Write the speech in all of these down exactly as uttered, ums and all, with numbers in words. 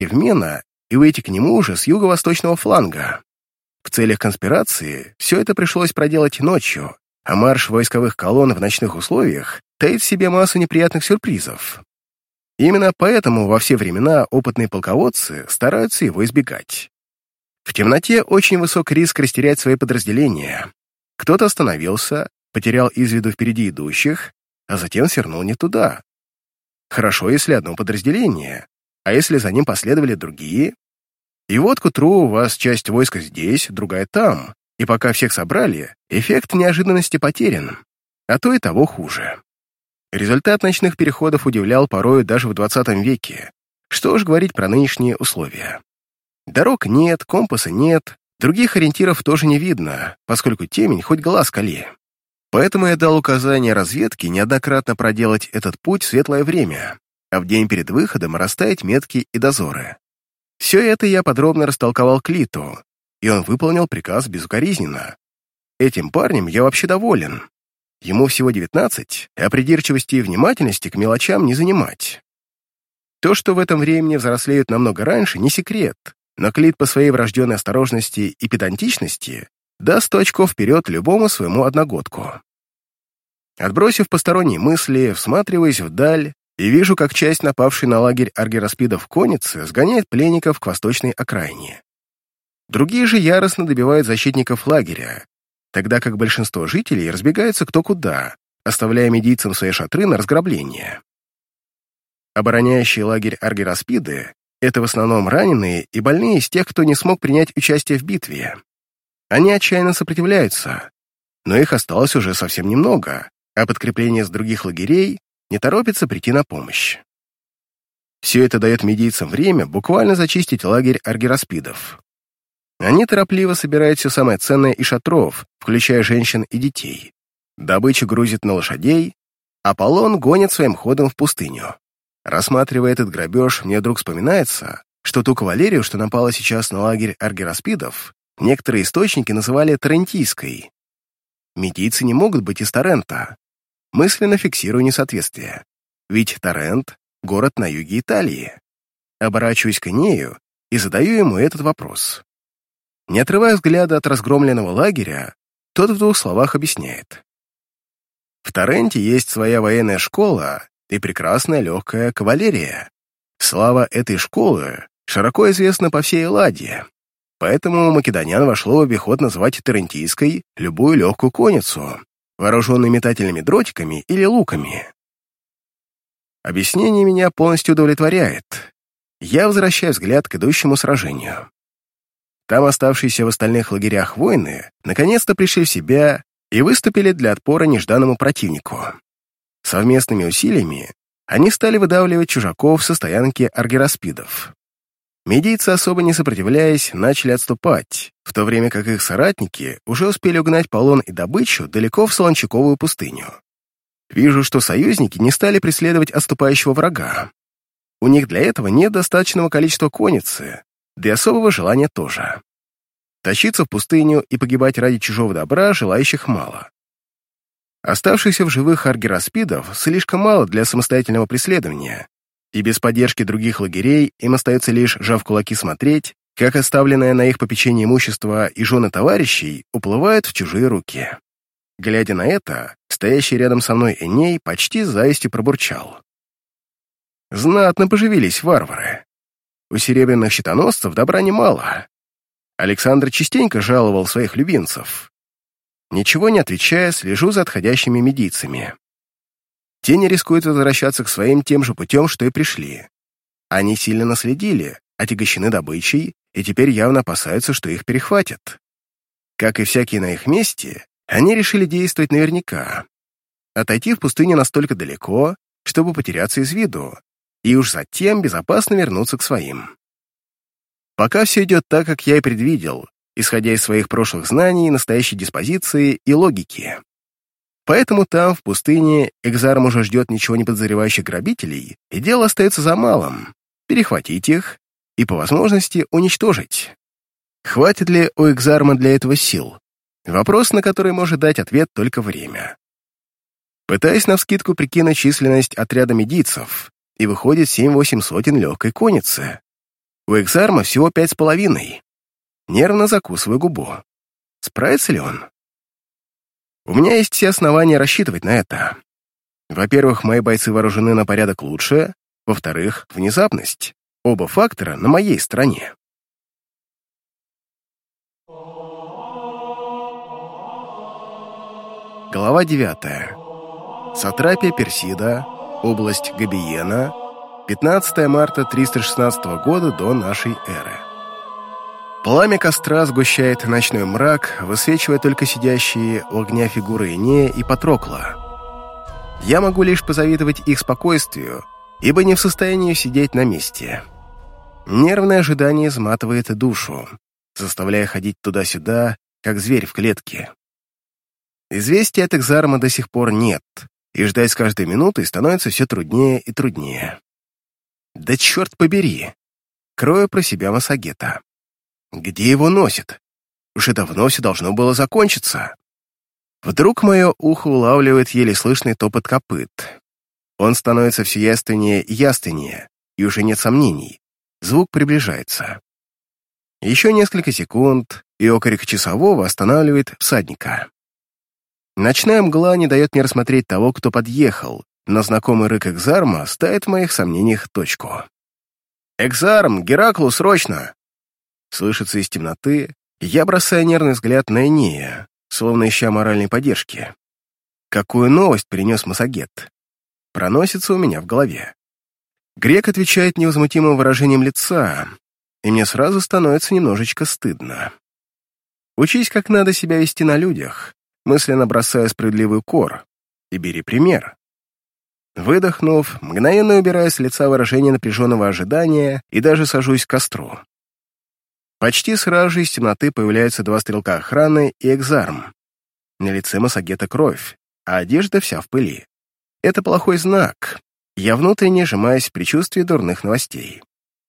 в Мена и выйти к нему уже с юго-восточного фланга. В целях конспирации все это пришлось проделать ночью, а марш войсковых колонн в ночных условиях таит в себе массу неприятных сюрпризов. Именно поэтому во все времена опытные полководцы стараются его избегать. В темноте очень высок риск растерять свои подразделения. Кто-то остановился, потерял из виду впереди идущих, а затем свернул не туда. Хорошо, если одно подразделение, а если за ним последовали другие? И вот к утру у вас часть войска здесь, другая там, и пока всех собрали, эффект неожиданности потерян, а то и того хуже. Результат ночных переходов удивлял порою даже в двадцатом веке. Что уж говорить про нынешние условия. Дорог нет, компаса нет, других ориентиров тоже не видно, поскольку темень хоть глаз кали. Поэтому я дал указание разведке неоднократно проделать этот путь в светлое время, а в день перед выходом расставить метки и дозоры. Все это я подробно растолковал Клиту, и он выполнил приказ безукоризненно. Этим парнем я вообще доволен. Ему всего девятнадцать, а придирчивости и внимательности к мелочам не занимать. То, что в этом времени взрослеют намного раньше, не секрет, но Клит по своей врожденной осторожности и педантичности даст сто очков вперед любому своему одногодку. Отбросив посторонние мысли, всматриваясь вдаль, и вижу, как часть напавшей на лагерь аргираспидов конницы сгоняет пленников к восточной окраине. Другие же яростно добивают защитников лагеря, тогда как большинство жителей разбегаются кто куда, оставляя медийцам свои шатры на разграбление. Обороняющие лагерь аргираспиды — это в основном раненые и больные из тех, кто не смог принять участие в битве. Они отчаянно сопротивляются, но их осталось уже совсем немного, а подкрепление с других лагерей не торопится прийти на помощь. Все это дает медийцам время буквально зачистить лагерь аргираспидов. Они торопливо собирают все самое ценное из шатров, включая женщин и детей. Добычу грузят на лошадей, а полон гонит своим ходом в пустыню. Рассматривая этот грабеж, мне вдруг вспоминается, что ту кавалерию, что напала сейчас на лагерь аргираспидов, некоторые источники называли Тарентийской. Медийцы не могут быть из Тарента. Мысленно фиксирую несоответствие. Ведь Тарент — город на юге Италии. Оборачиваюсь к Энею и задаю ему этот вопрос. Не отрывая взгляда от разгромленного лагеря, тот в двух словах объясняет. В Таренте есть своя военная школа и прекрасная легкая кавалерия. Слава этой школы широко известна по всей Элладе, поэтому у македонян вошло в обиход называть тарентийской любую легкую конницу, вооруженную метательными дротиками или луками. Объяснение меня полностью удовлетворяет. Я возвращаю взгляд к идущему сражению. Там оставшиеся в остальных лагерях воины наконец-то пришли в себя и выступили для отпора нежданному противнику. Совместными усилиями они стали выдавливать чужаков со стоянки аргираспидов. Медийцы, особо не сопротивляясь, начали отступать, в то время как их соратники уже успели угнать полон и добычу далеко в Солончаковую пустыню. Вижу, что союзники не стали преследовать отступающего врага. У них для этого нет достаточного количества конницы, да и особого желания тоже. Тащиться в пустыню и погибать ради чужого добра желающих мало. Оставшихся в живых аргираспидов слишком мало для самостоятельного преследования, и без поддержки других лагерей им остается лишь, сжав кулаки, смотреть, как оставленное на их попечение имущество и жены товарищей уплывают в чужие руки. Глядя на это, стоящий рядом со мной Эней почти с завистью пробурчал. Знатно поживились варвары. У серебряных щитоносцев добра немало. Александр частенько жаловал своих любимцев. Ничего не отвечая, слежу за отходящими медийцами. Те не рискуют возвращаться к своим тем же путем, что и пришли. Они сильно наследили, отягощены добычей, и теперь явно опасаются, что их перехватят. Как и всякие на их месте, они решили действовать наверняка. Отойти в пустыню настолько далеко, чтобы потеряться из виду, и уж затем безопасно вернуться к своим. Пока все идет так, как я и предвидел, исходя из своих прошлых знаний, настоящей диспозиции и логики. Поэтому там, в пустыне, Экзарм уже ждет ничего не подозревающих грабителей, и дело остается за малым — перехватить их и, по возможности, уничтожить. Хватит ли у Экзарма для этого сил? Вопрос, на который может дать ответ только время. Пытаясь навскидку прикинуть численность отряда медийцев, и выходит семь-восемь сотен легкой конницы. У Экзарма всего пять с половиной. Нервно закусываю губу. Справится ли он? У меня есть все основания рассчитывать на это. Во-первых, мои бойцы вооружены на порядок лучше. Во-вторых, внезапность. Оба фактора на моей стороне. Глава девятая. Сатрапия Персида, область Габиена, пятнадцатое марта триста шестнадцатого года до нашей эры. Пламя костра сгущает ночной мрак, высвечивая только сидящие у огня фигуры Энея и Патрокла. Я могу лишь позавидовать их спокойствию, ибо не в состоянии сидеть на месте. Нервное ожидание изматывает душу, заставляя ходить туда-сюда, как зверь в клетке. Известия от Экзарма до сих пор нет, и ждать с каждой минутой становится все труднее и труднее. Да черт побери! Крою про себя Массагета. Где его носит? Уже давно все должно было закончиться. Вдруг мое ухо улавливает еле слышный топот копыт. Он становится все яственнее и яственнее, и уже нет сомнений. Звук приближается. Еще несколько секунд, и окрик часового останавливает всадника. Ночная мгла не дает мне рассмотреть того, кто подъехал, но знакомый рык Экзарма ставит в моих сомнениях точку. «Экзарм, Гераклу, срочно!» Слышится из темноты, и я бросаю нервный взгляд на Энея, словно ища моральной поддержки. Какую новость принес Массагет? Проносится у меня в голове. Грек отвечает невозмутимым выражением лица, и мне сразу становится немножечко стыдно. Учись, как надо себя вести на людях, мысленно бросая справедливый укор, и бери пример. Выдохнув, мгновенно убираю с лица выражение напряженного ожидания и даже сажусь к костру. Почти сразу же из темноты появляются два стрелка охраны и Экзарм. На лице Массагета кровь, а одежда вся в пыли. Это плохой знак. Я внутренне сжимаюсь в предчувствии дурных новостей.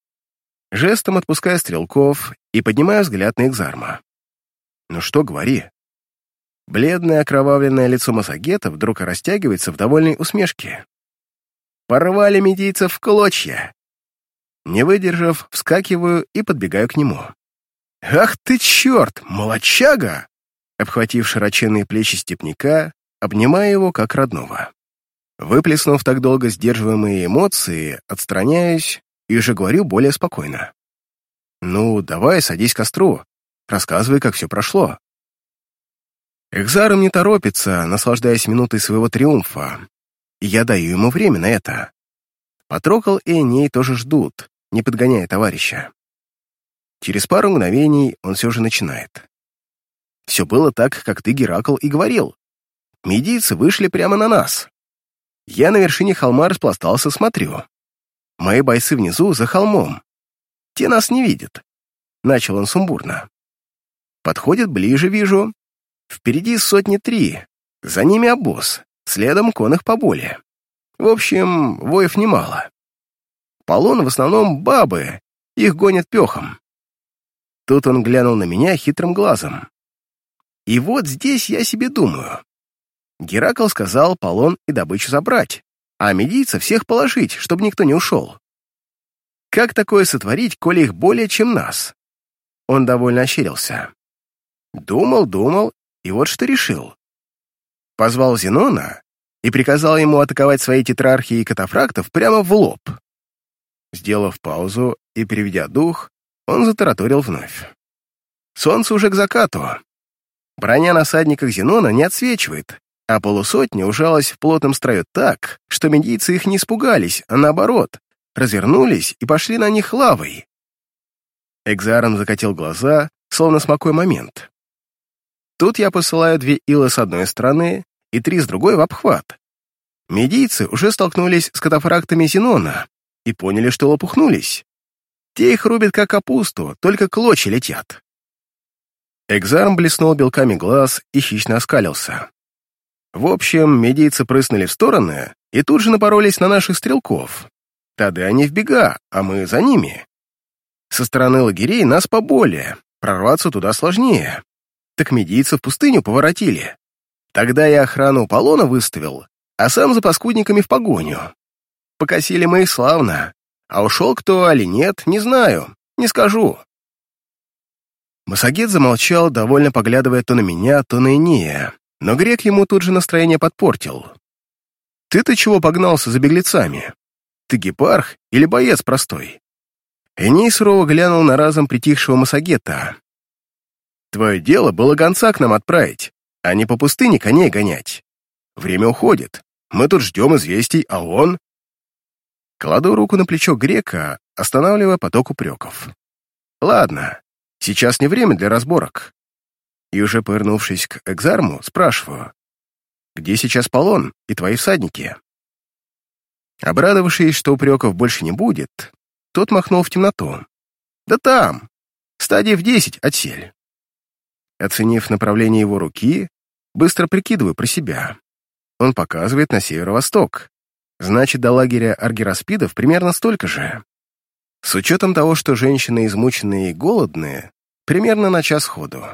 Жестом отпускаю стрелков и поднимаю взгляд на Экзарма. Ну что говори. Бледное окровавленное лицо Массагета вдруг растягивается в довольной усмешке. Порвали медийцев в клочья. Не выдержав, вскакиваю и подбегаю к нему. «Ах ты черт, молодчага!» Обхватив широченные плечи степняка, обнимая его как родного. Выплеснув так долго сдерживаемые эмоции, отстраняюсь и уже говорю более спокойно. «Ну, давай, садись к костру, рассказывай, как все прошло». Экзарм не торопится, наслаждаясь минутой своего триумфа, и я даю ему время на это. Патрокл и Эней тоже ждут, не подгоняя товарища. Через пару мгновений он все же начинает. Все было так, как ты, Геракл, и говорил. Медийцы вышли прямо на нас. Я на вершине холма распластался, смотрю. Мои бойцы внизу, за холмом. Те нас не видят. Начал он сумбурно. Подходит ближе, вижу. Впереди сотни три. За ними обоз. Следом конных поболее. В общем, воев немало. Полон в основном бабы. Их гонят пехом. Тут он глянул на меня хитрым глазом. И вот здесь я себе думаю. Геракл сказал полон и добычу забрать, а медийцев всех положить, чтобы никто не ушел. Как такое сотворить, коли их более, чем нас? Он довольно ощерился. Думал, думал, и вот что решил. Позвал Зенона и приказал ему атаковать свои тетрархии и катафрактов прямо в лоб. Сделав паузу и переведя дух, он затараторил вновь. Солнце уже к закату. Броня на всадниках Зенона не отсвечивает, а полусотня ужалась в плотном строю так, что медийцы их не испугались, а наоборот, развернулись и пошли на них лавой. Экзарм закатил глаза, словно смакуя момент. Тут я посылаю две илы с одной стороны и три с другой в обхват. Медийцы уже столкнулись с катафрактами Зенона и поняли, что лопухнулись. Те их рубят как капусту, только клочья летят. Экзарм блеснул белками глаз и хищно оскалился. В общем, медийцы прыснули в стороны и тут же напоролись на наших стрелков. Тогда они в бега, а мы за ними. Со стороны лагерей нас поболее, прорваться туда сложнее. Так медийцы в пустыню поворотили. Тогда я охрану Полона выставил, а сам за паскудниками в погоню. Покосили мы их славно, а ушел кто или нет, не знаю, Не скажу». Массагет замолчал, довольно поглядывая то на меня, то на Энея, но грек ему тут же настроение подпортил. «Ты-то чего погнался за беглецами? Ты гепарх или боец простой?» Эней сурово глянул на разом притихшего Массагета. «Твое дело было гонца к нам отправить, а не по пустыне коней гонять. Время уходит, мы тут ждем известий, а он...» Кладу руку на плечо грека, останавливая поток упреков. «Ладно, сейчас не время для разборок». И уже повернувшись к Экзарму, спрашиваю, «Где сейчас Полон и твои всадники?» Обрадовавшись, что упреков больше не будет, тот махнул в темноту. «Да там, стадий в десять отсель». Оценив направление его руки, быстро прикидываю про себя. Он показывает на северо-восток. Значит, до лагеря аргираспидов примерно столько же. С учетом того, что женщины измученные и голодные, примерно на час ходу.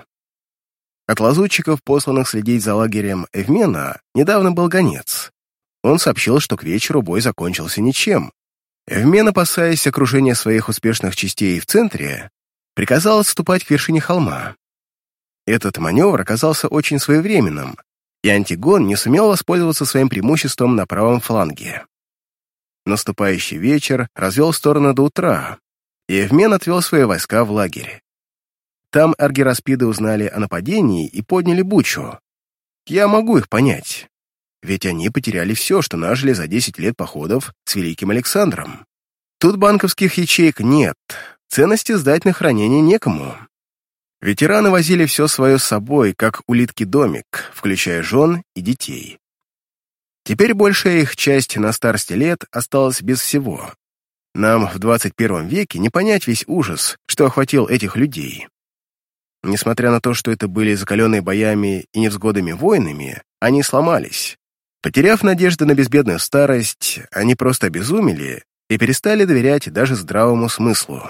От лазутчиков, посланных следить за лагерем Эвмена, недавно был гонец. Он сообщил, что к вечеру бой закончился ничем. Эвмен, опасаясь окружения своих успешных частей в центре, приказал отступать к вершине холма. Этот маневр оказался очень своевременным, и Антигон не сумел воспользоваться своим преимуществом на правом фланге. Наступающий вечер развел стороны до утра, и Эвмен отвел свои войска в лагерь. Там аргираспиды узнали о нападении и подняли бучу. Я могу их понять, ведь они потеряли все, что нажили за десять лет походов с Великим Александром. Тут банковских ячеек нет, ценности сдать на хранение некому. Ветераны возили все свое с собой, как улитки домик, включая жен и детей. Теперь большая их часть на старости лет осталась без всего. Нам в двадцать первом веке не понять весь ужас, что охватил этих людей. Несмотря на то, что это были закаленные боями и невзгодами воинами, они сломались. Потеряв надежды на безбедную старость, они просто обезумели и перестали доверять даже здравому смыслу.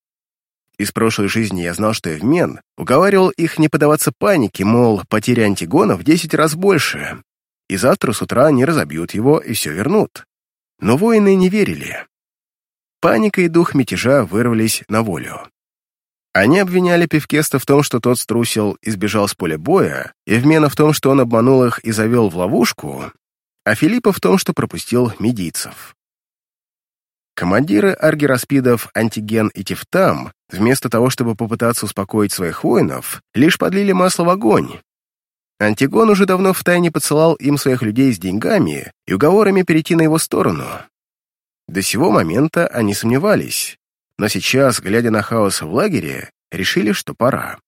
Из прошлой жизни я знал, что Эвмен уговаривал их не поддаваться панике, мол, потеря Антигона в десять раз больше, и завтра с утра они разобьют его и все вернут. Но воины не верили. Паника и дух мятежа вырвались на волю. Они обвиняли Певкеста в том, что тот струсил и сбежал с поля боя, Эвмена в том, что он обманул их и завел в ловушку, а Филиппа в том, что пропустил медийцев. Командиры аргираспидов Антиген и Тефтам, вместо того, чтобы попытаться успокоить своих воинов, лишь подлили масло в огонь. Антигон уже давно втайне подсылал им своих людей с деньгами и уговорами перейти на его сторону. До сего момента они сомневались, но сейчас, глядя на хаос в лагере, решили, что пора.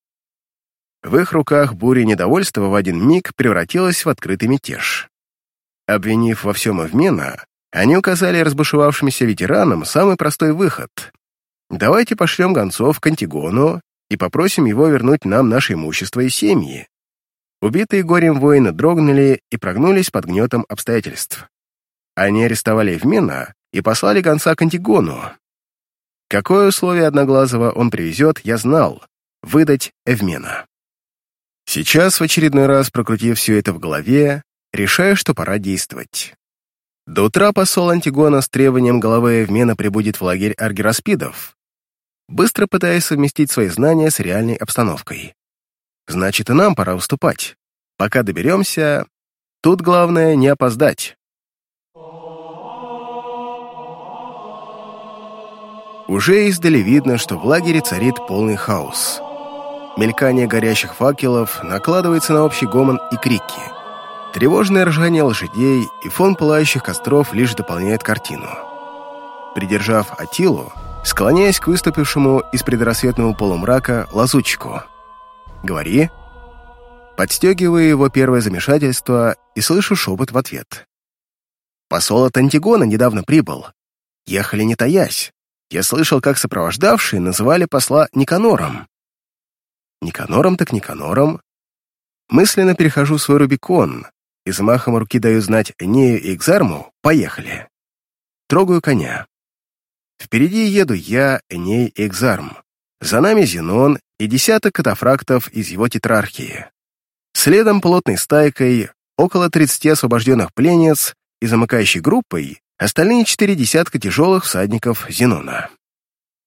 В их руках буря недовольства в один миг превратилась в открытый мятеж. Обвинив во всем Эвмена, они указали разбушевавшимся ветеранам самый простой выход. Давайте пошлем гонцов к Антигону и попросим его вернуть нам наше имущество и семьи. Убитые горем воины дрогнули и прогнулись под гнетом обстоятельств. Они арестовали Эвмена и послали гонца к Антигону. Какое условие Одноглазого он привезет, я знал — выдать Эвмена. Сейчас, в очередной раз прокрутив все это в голове, решаю, что пора действовать. До утра посол Антигона с требованием головы Эвмена прибудет в лагерь аргираспидов, быстро пытаясь совместить свои знания с реальной обстановкой. Значит, и нам пора уступать. Пока доберемся, тут главное не опоздать. Уже издали видно, что в лагере царит полный хаос. Мелькание горящих факелов накладывается на общий гомон и крики. Тревожное ржание лошадей и фон пылающих костров лишь дополняет картину. Придержав Атилу, склоняясь к выступившему из предрассветного полумрака лазутчику. «Говори». Подстегиваю его первое замешательство и слышу шепот в ответ. «Посол от Антигона недавно прибыл. Ехали не таясь. Я слышал, как сопровождавшие называли посла Никанором». Никанором так Никанором. Мысленно перехожу свой Рубикон и замахом руки даю знать Энею и Экзарму «Поехали». Трогаю коня. Впереди еду я, Эней и Экзарм. За нами Зенон и десяток катафрактов из его тетрархии. Следом плотной стайкой около тридцати освобожденных пленниц и замыкающей группой остальные четыре десятка тяжелых всадников Зенона.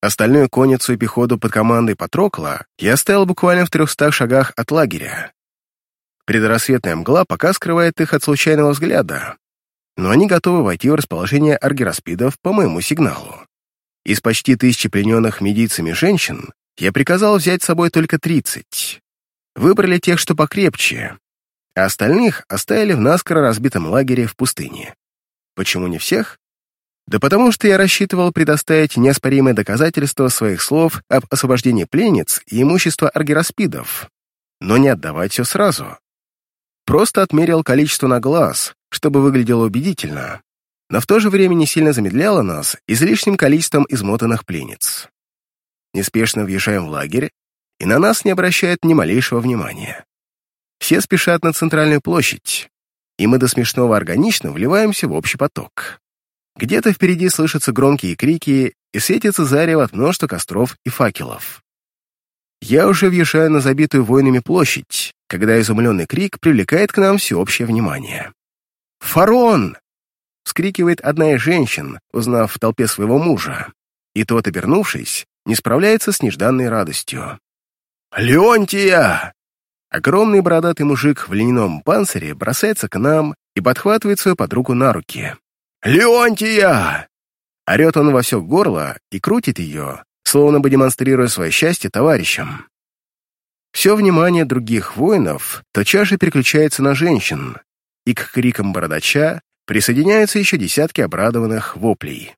Остальную конницу и пехоту под командой Патрокла я оставил буквально в трехстах шагах от лагеря. Предрассветная мгла пока скрывает их от случайного взгляда, но они готовы войти в расположение аргираспидов по моему сигналу. Из почти тысячи плененных медийцами женщин я приказал взять с собой только тридцать. Выбрали тех, что покрепче, а остальных оставили в наскоро разбитом лагере в пустыне. Почему не всех? Да потому что я рассчитывал предоставить неоспоримые доказательства своих слов об освобождении пленниц и имущества аргираспидов, но не отдавать все сразу. Просто отмерил количество на глаз, чтобы выглядело убедительно, но в то же время не сильно замедляло нас излишним количеством измотанных пленниц. Неспешно въезжаем в лагерь, и на нас не обращают ни малейшего внимания. Все спешат на центральную площадь, и мы до смешного органично вливаемся в общий поток. Где-то впереди слышатся громкие крики и светится зарево от множества костров и факелов. Я уже въезжаю на забитую воинами площадь, когда изумленный крик привлекает к нам всеобщее внимание. «Фарон!» — вскрикивает одна из женщин, узнав в толпе своего мужа, и тот, обернувшись, не справляется с нежданной радостью. «Леонтия!» Огромный бородатый мужик в льняном панцире бросается к нам и подхватывает свою подругу на руки. «Леонтия!» Орет он во все горло и крутит ее, словно бы демонстрируя свое счастье товарищам. Все внимание других воинов тотчас же переключается на женщин, и к крикам бородача присоединяются еще десятки обрадованных воплей.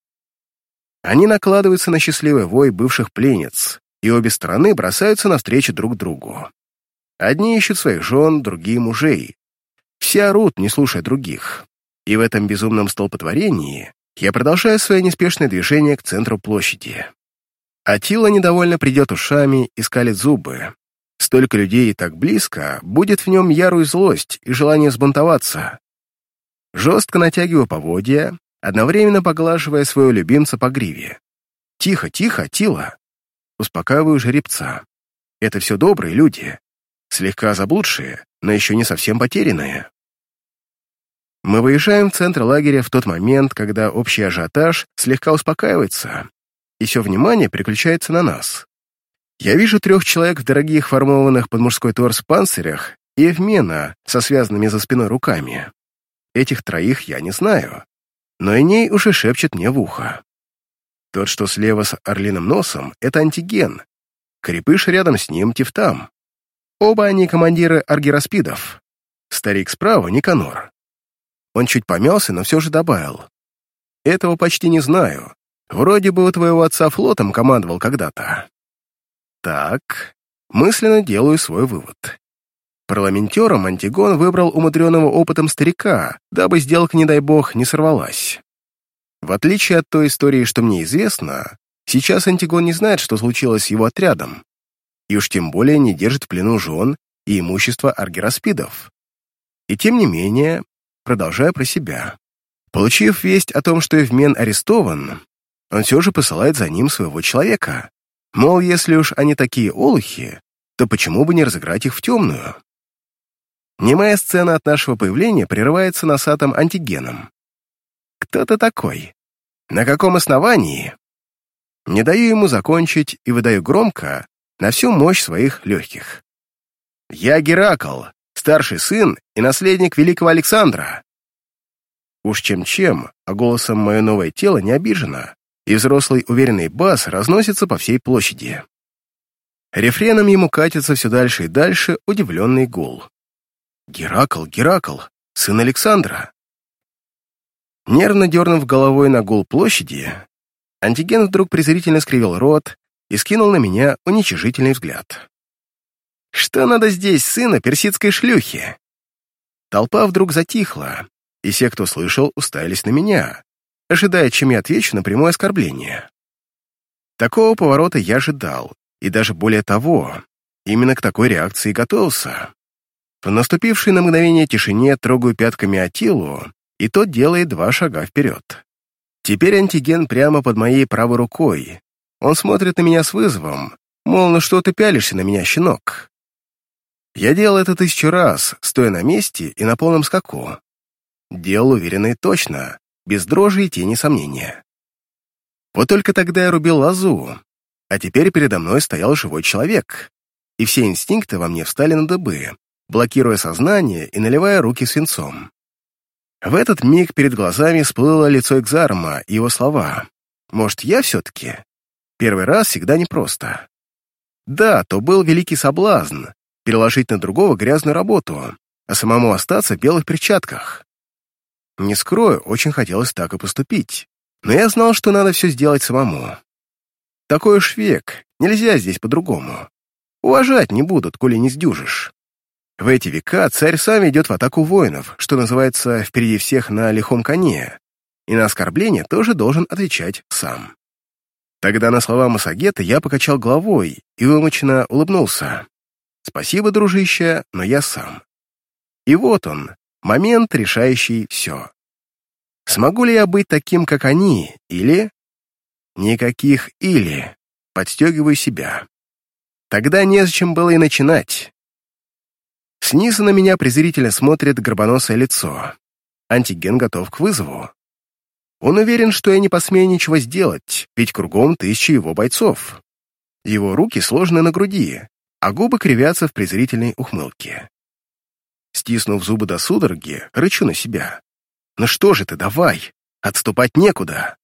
Они накладываются на счастливый вой бывших пленниц, и обе стороны бросаются навстречу друг другу. Одни ищут своих жен, другие — мужей. Все орут, не слушая других. И в этом безумном столпотворении я продолжаю свое неспешное движение к центру площади. Атила недовольно придет ушами и скалит зубы. Столько людей и так близко, будет в нем ярую злость и желание взбунтоваться. Жестко натягиваю поводья, одновременно поглаживая своего любимца по гриве. «Тихо, тихо, Атила!» Успокаиваю жеребца. «Это все добрые люди, слегка заблудшие, но еще не совсем потерянные». Мы выезжаем в центр лагеря в тот момент, когда общий ажиотаж слегка успокаивается, и все внимание переключается на нас. Я вижу трех человек в дорогих формованных под мужской торс панцирях и Эвмена со связанными за спиной руками. Этих троих я не знаю, но Эней уже шепчет мне в ухо. Тот, что слева с орлиным носом, — это Антиген. Крепыш рядом с ним — Тифтам. Оба они командиры аргираспидов. Старик справа — Никанор. Он чуть помялся, но все же добавил. «Этого почти не знаю. Вроде бы у твоего отца флотом командовал когда-то». Так, мысленно делаю свой вывод. Парламентером Антигон выбрал умудренного опытом старика, дабы сделка, не дай бог, не сорвалась. В отличие от той истории, что мне известно, сейчас Антигон не знает, что случилось с его отрядом, и уж тем более не держит в плену жен и имущество аргираспидов. И тем не менее, продолжая про себя. Получив весть о том, что Эвмен арестован, он все же посылает за ним своего человека. Мол, если уж они такие олухи, то почему бы не разыграть их в темную? Немая сцена от нашего появления прерывается носатым Антигеном. «Кто ты такой? На каком основании?» Не даю ему закончить и выдаю громко на всю мощь своих легких. «Я Геракл, старший сын и наследник великого Александра». Уж чем-чем, а голосом мое новое тело не обижено, и взрослый уверенный бас разносится по всей площади. Рефреном ему катится все дальше и дальше удивленный гул. «Геракл, Геракл, сын Александра». Нервно дернув головой на гул площади, Антиген вдруг презрительно скривил рот и скинул на меня уничижительный взгляд. «Что надо здесь, сына персидской шлюхи?» Толпа вдруг затихла, и все, кто слышал, уставились на меня, ожидая, чем я отвечу на прямое оскорбление. Такого поворота я ожидал, и даже более того, именно к такой реакции готовился. В наступившей на мгновение тишине трогаю пятками Атилу, и тот делает два шага вперед. Теперь Антиген прямо под моей правой рукой. Он смотрит на меня с вызовом, мол, ну что ты пялишься на меня, щенок? Я делал это тысячу раз, стоя на месте и на полном скаку. Делал уверенно и точно, без дрожи и тени сомнения. Вот только тогда я рубил лозу, а теперь передо мной стоял живой человек, и все инстинкты во мне встали на дыбы, блокируя сознание и наливая руки свинцом. В этот миг перед глазами всплыло лицо Экзарма и его слова. «Может, я все-таки?» Первый раз всегда непросто. Да, то был великий соблазн переложить на другого грязную работу, а самому остаться в белых перчатках. Не скрою, очень хотелось так и поступить, но я знал, что надо все сделать самому. Такой уж век, нельзя здесь по-другому. Уважать не будут, коли не сдюжишь. В эти века царь сам идет в атаку воинов, что называется, впереди всех на лихом коне, и на оскорбление тоже должен отвечать сам. Тогда на слова Массагета я покачал головой и вымученно улыбнулся. «Спасибо, дружище, но я сам». И вот он, момент, решающий все. Смогу ли я быть таким, как они, или... Никаких «или». Подстегиваю себя. Тогда незачем было и начинать. Снизу на меня презрительно смотрит горбоносое лицо. Антиген готов к вызову. Он уверен, что я не посмею ничего сделать, ведь кругом тысячи его бойцов. Его руки сложены на груди, а губы кривятся в презрительной ухмылке. Стиснув зубы до судороги, рычу на себя. «Ну что же ты, давай! Отступать некуда!»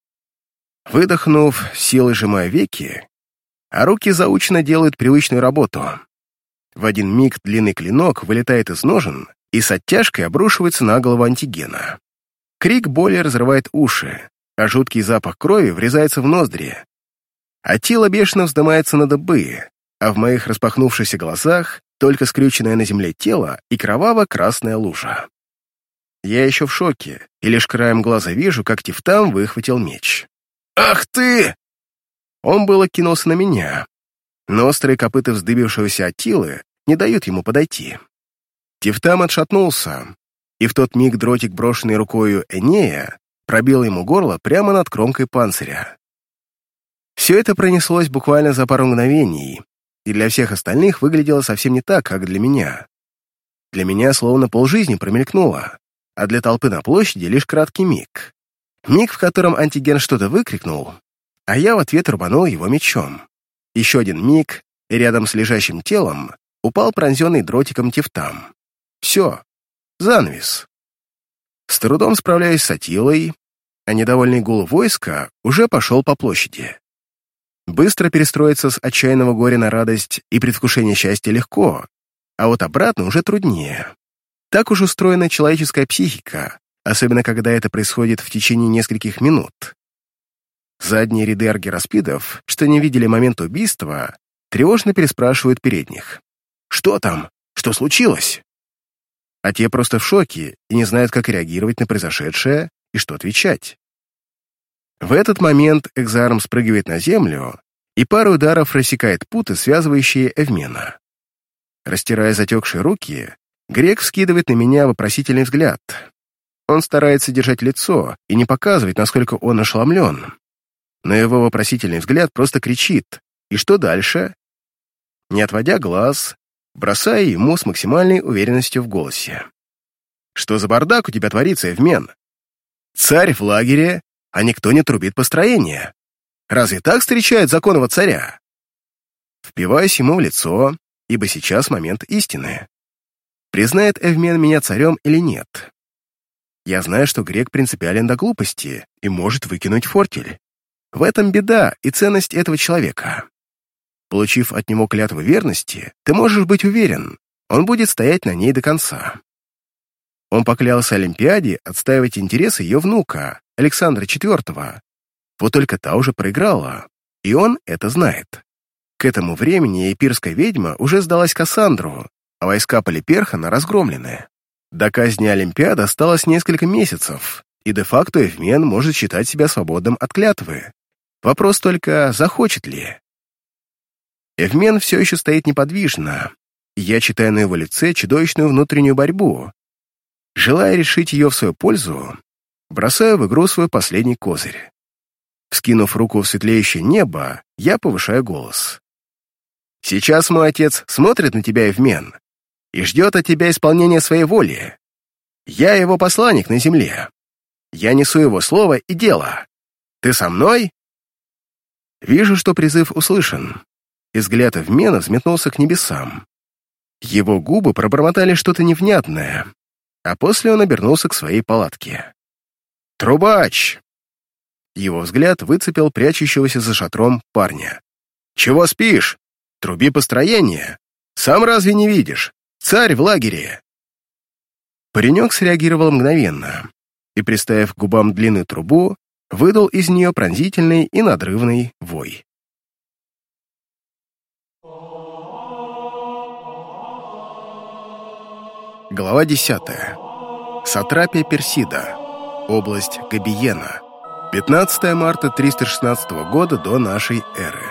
Выдохнув, силой сжимая веки, а руки заученно делают привычную работу. В один миг длинный клинок вылетает из ножен и с оттяжкой обрушивается на голову антигена. Крик боли разрывает уши, а жуткий запах крови врезается в ноздри. А тело бешено вздымается на дыбы, а в моих распахнувшихся глазах только скрюченное на земле тело и кроваво-красная лужа. Я еще в шоке, и лишь краем глаза вижу, как Тифтам выхватил меч. «Ах ты!» Он было кинулся на меня, но острые копыта вздыбившегося Аттилы не дают ему подойти. Тифтам отшатнулся, и в тот миг дротик, брошенный рукою Энея, пробил ему горло прямо над кромкой панциря. Все это пронеслось буквально за пару мгновений, и для всех остальных выглядело совсем не так, как для меня. Для меня словно полжизни промелькнуло, а для толпы на площади лишь краткий миг. Миг, в котором антиген что-то выкрикнул, а я в ответ рубанул его мечом. Еще один миг, и рядом с лежащим телом упал пронзенный дротиком Тифтам. Все. Занавес. С трудом справляясь с Аттилой, а недовольный гул войска уже пошел по площади. Быстро перестроиться с отчаянного горя на радость и предвкушение счастья легко, а вот обратно уже труднее. Так уж устроена человеческая психика, особенно когда это происходит в течение нескольких минут. Задние ряды аргираспидов, что не видели момент убийства, тревожно переспрашивают передних. «Что там? Что случилось?» А те просто в шоке и не знают, как реагировать на произошедшее и что отвечать. В этот момент Экзарм спрыгивает на землю и пару ударов рассекает путы, связывающие Эвмена. Растирая затекшие руки, грек вскидывает на меня вопросительный взгляд. Он старается держать лицо и не показывать, насколько он ошеломлен. Но его вопросительный взгляд просто кричит. И что дальше? Не отводя глаз, бросая ему с максимальной уверенностью в голосе. «Что за бардак у тебя творится, Эвмен? Царь в лагере, а никто не трубит построение. Разве так встречают законного царя?» Впиваюсь ему в лицо, ибо сейчас момент истины. Признает Эвмен меня царем или нет? Я знаю, что грек принципиален до глупости и может выкинуть фортель. В этом беда и ценность этого человека. Получив от него клятву верности, ты можешь быть уверен, он будет стоять на ней до конца. Он поклялся Олимпиаде отстаивать интересы ее внука, Александра четвёртого. Вот только та уже проиграла, и он это знает. К этому времени эпирская ведьма уже сдалась Кассандру, а войска Полиперхона разгромлены. До казни Олимпиады осталось несколько месяцев, и де-факто Эвмен может считать себя свободным от клятвы. Вопрос только, захочет ли. Эвмен все еще стоит неподвижно, и я читаю на его лице чудовищную внутреннюю борьбу. Желая решить ее в свою пользу, бросаю в игру свой последний козырь. Вскинув руку в светлеющее небо, я повышаю голос. «Сейчас мой отец смотрит на тебя, Эвмен, и ждет от тебя исполнения своей воли. Я его посланник на земле. Я несу его слово и дело. Ты со мной?» Вижу, что призыв услышан, и взгляд Эвмена взметнулся к небесам. Его губы пробормотали что-то невнятное, а после он обернулся к своей палатке. «Трубач!» Его взгляд выцепил прячущегося за шатром парня. «Чего спишь? Труби построение! Сам разве не видишь? Царь в лагере!» Паренек среагировал мгновенно и, приставив к губам длинную трубу, выдал из нее пронзительный и надрывный вой. Глава десятая. Сатрапия Персида. Область Габиена. пятнадцатое марта триста шестнадцатого года до нашей эры.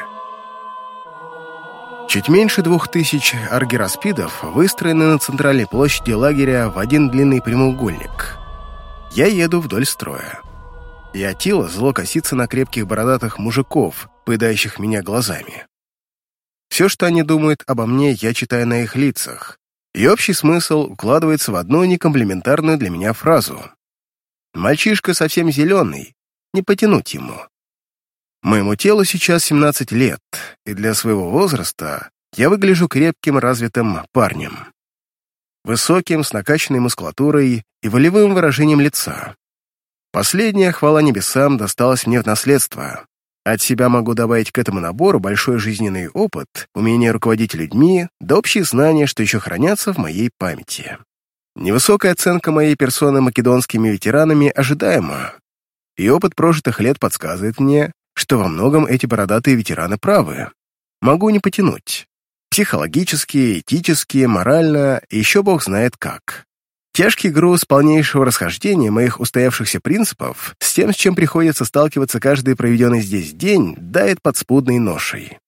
Чуть меньше двух тысяч аргираспидов выстроены на центральной площади лагеря в один длинный прямоугольник. Я еду вдоль строя. И Атила зло косится на крепких бородатых мужиков, поедающих меня глазами. Все, что они думают обо мне, я читаю на их лицах, и общий смысл укладывается в одну некомплиментарную для меня фразу. «Мальчишка совсем зеленый, не потянуть ему». Моему телу сейчас семнадцать лет, и для своего возраста я выгляжу крепким, развитым парнем. Высоким, с накачанной мускулатурой и волевым выражением лица. Последняя, хвала небесам, досталась мне в наследство. От себя могу добавить к этому набору большой жизненный опыт, умение руководить людьми, да общие знания, что еще хранятся в моей памяти. Невысокая оценка моей персоны македонскими ветеранами ожидаема, и опыт прожитых лет подсказывает мне, что во многом эти бородатые ветераны правы. Могу не потянуть. Психологически, этически, морально, и еще бог знает как. Тяжкий груз полнейшего расхождения моих устоявшихся принципов с тем, с чем приходится сталкиваться каждый проведенный здесь день, дает подспудной ношей.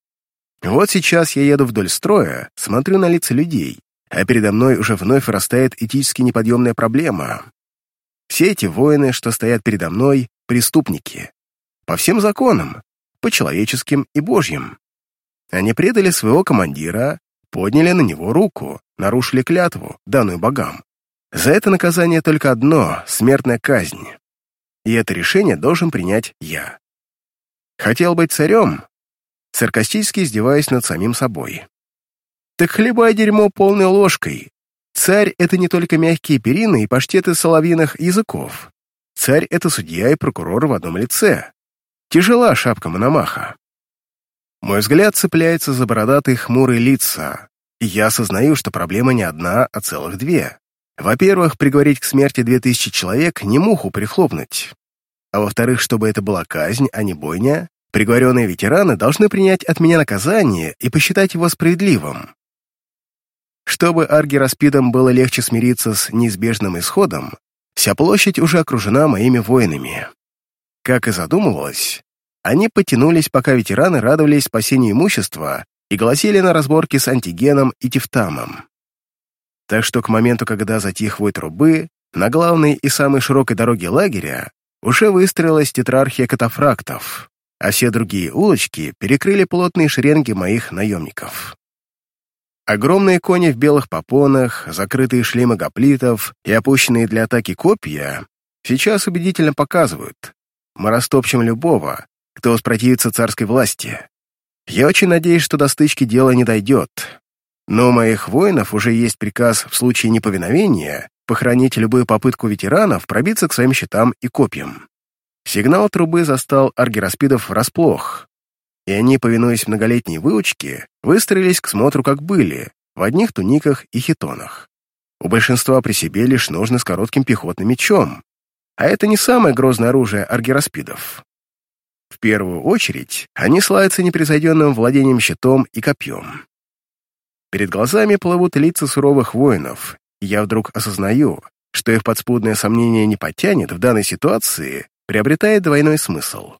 Вот сейчас я еду вдоль строя, смотрю на лица людей, а передо мной уже вновь вырастает этически неподъемная проблема. Все эти воины, что стоят передо мной, преступники. По всем законам, по человеческим и божьим. Они предали своего командира, подняли на него руку, нарушили клятву, данную богам. За это наказание только одно — смертная казнь. И это решение должен принять я. Хотел быть царем, саркастически издеваясь над самим собой. Так хлебай дерьмо полной ложкой. Царь — это не только мягкие перины и паштеты соловьиных языков. Царь — это судья и прокурор в одном лице. Тяжела шапка Мономаха. Мой взгляд цепляется за бородатые хмурые лица, и я осознаю, что проблема не одна, а целых две. Во-первых, приговорить к смерти две тысячи человек не муху прихлопнуть. А во-вторых, чтобы это была казнь, а не бойня, приговоренные ветераны должны принять от меня наказание и посчитать его справедливым. Чтобы аргираспидам было легче смириться с неизбежным исходом, вся площадь уже окружена моими воинами. Как и задумывалось, они потянулись, пока ветераны радовались спасению имущества и гласили на разборки с Антигеном и Тифтамом. Так что к моменту, когда затих вой трубы, на главной и самой широкой дороге лагеря уже выстроилась тетрархия катафрактов, а все другие улочки перекрыли плотные шеренги моих наемников. Огромные кони в белых попонах, закрытые шлемы гоплитов и опущенные для атаки копья сейчас убедительно показывают: мы растопчем любого, кто воспротивится царской власти. Я очень надеюсь, что до стычки дело не дойдет. Но у моих воинов уже есть приказ в случае неповиновения похоронить любую попытку ветеранов пробиться к своим щитам и копьям. Сигнал трубы застал аргираспидов врасплох, и они, повинуясь многолетней выучке, выстроились к смотру как были, в одних туниках и хитонах. У большинства при себе лишь ножны с коротким пехотным мечом, а это не самое грозное оружие аргираспидов. В первую очередь, они славятся непревзойденным владением щитом и копьем. Перед глазами плывут лица суровых воинов, и я вдруг осознаю, что их подспудное сомнение не потянет в данной ситуации, приобретает двойной смысл.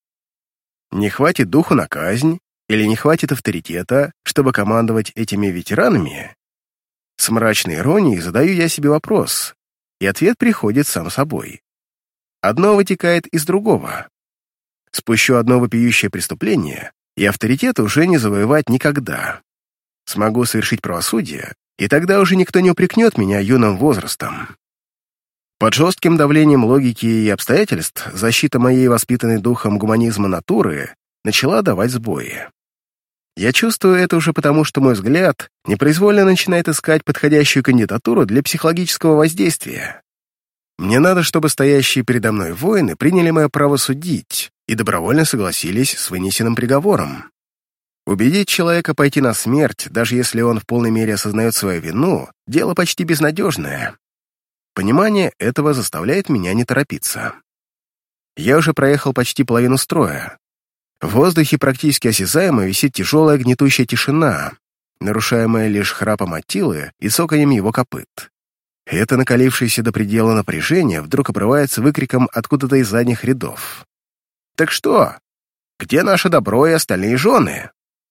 Не хватит духу на казнь, или не хватит авторитета, чтобы командовать этими ветеранами? С мрачной иронией задаю я себе вопрос, и ответ приходит сам собой. Одно вытекает из другого. Спущу одно вопиющее преступление, и авторитет уже не завоевать никогда. Смогу совершить правосудие, и тогда уже никто не упрекнет меня юным возрастом. Под жестким давлением логики и обстоятельств защита моей воспитанной духом гуманизма натуры начала давать сбои. Я чувствую это уже потому, что мой взгляд непроизвольно начинает искать подходящую кандидатуру для психологического воздействия. Мне надо, чтобы стоящие передо мной воины приняли мое право судить и добровольно согласились с вынесенным приговором. Убедить человека пойти на смерть, даже если он в полной мере осознает свою вину, дело почти безнадежное. Понимание этого заставляет меня не торопиться. Я уже проехал почти половину строя. В воздухе практически осязаемо висит тяжелая гнетущая тишина, нарушаемая лишь храпом Аттилы и цоканьем его копыт. Это накалившееся до предела напряжение вдруг обрывается выкриком откуда-то из задних рядов. «Так что? Где наше добро и остальные жены?»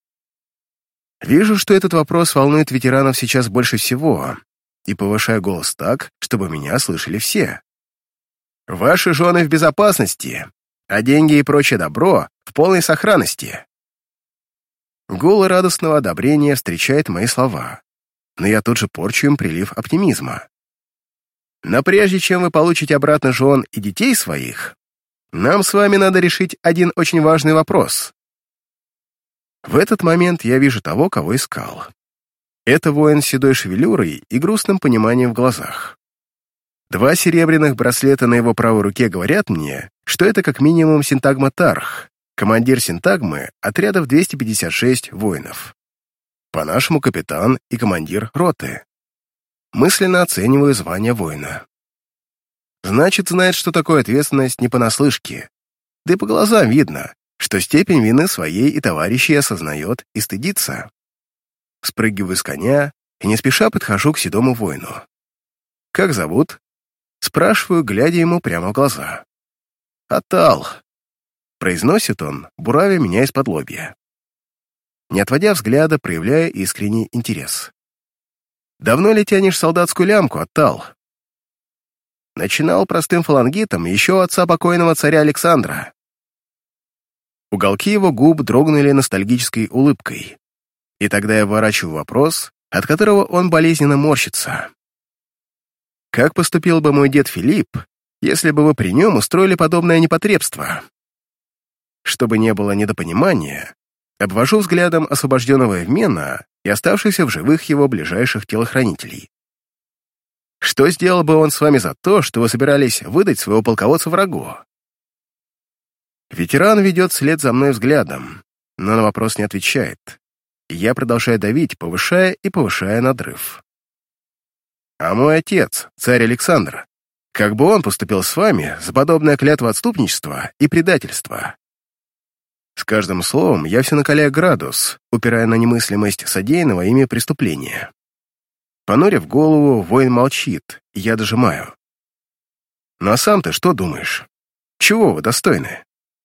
Вижу, что этот вопрос волнует ветеранов сейчас больше всего, и повышаю голос так, чтобы меня слышали все. «Ваши жены в безопасности, а деньги и прочее добро в полной сохранности». Гул радостного одобрения встречает мои слова, но я тут же порчу им прилив оптимизма. Но прежде чем вы получите обратно жен и детей своих, нам с вами надо решить один очень важный вопрос. В этот момент я вижу того, кого искал. Это воин с седой шевелюрой и грустным пониманием в глазах. Два серебряных браслета на его правой руке говорят мне, что это как минимум синтагма Тарх, командир синтагмы отрядов двести пятьдесят шесть воинов. По-нашему, капитан и командир роты. Мысленно оцениваю звание воина. Значит, знает, что такое ответственность не понаслышке. Да и по глазам видно, что степень вины своей и товарищей осознает и стыдится. Спрыгиваю с коня и не спеша подхожу к седому воину. «Как зовут?» Спрашиваю, глядя ему прямо в глаза. «Атал», — произносит он, буравя меня из-под лобья. Не отводя взгляда, проявляя искренний интерес. «Давно ли тянешь солдатскую лямку, Атал?» Начинал простым фалангитом еще у отца покойного царя Александра. Уголки его губ дрогнули ностальгической улыбкой. И тогда я ворачиваю вопрос, от которого он болезненно морщится. Как поступил бы мой дед Филипп, если бы вы при нем устроили подобное непотребство? Чтобы не было недопонимания, обвожу взглядом освобожденного Эвмена и оставшихся в живых его ближайших телохранителей. Что сделал бы он с вами за то, что вы собирались выдать своего полководца врагу? Ветеран ведет вслед за мной взглядом, но на вопрос не отвечает. И я продолжаю давить, повышая и повышая надрыв. А мой отец, царь Александр, как бы он поступил с вами за подобное клятва отступничества и предательства? С каждым словом я все накаляю градус, упирая на немыслимость содеянного ими преступления. Понурив голову, воин молчит, и я дожимаю. Ну а сам ты что думаешь? Чего вы достойны?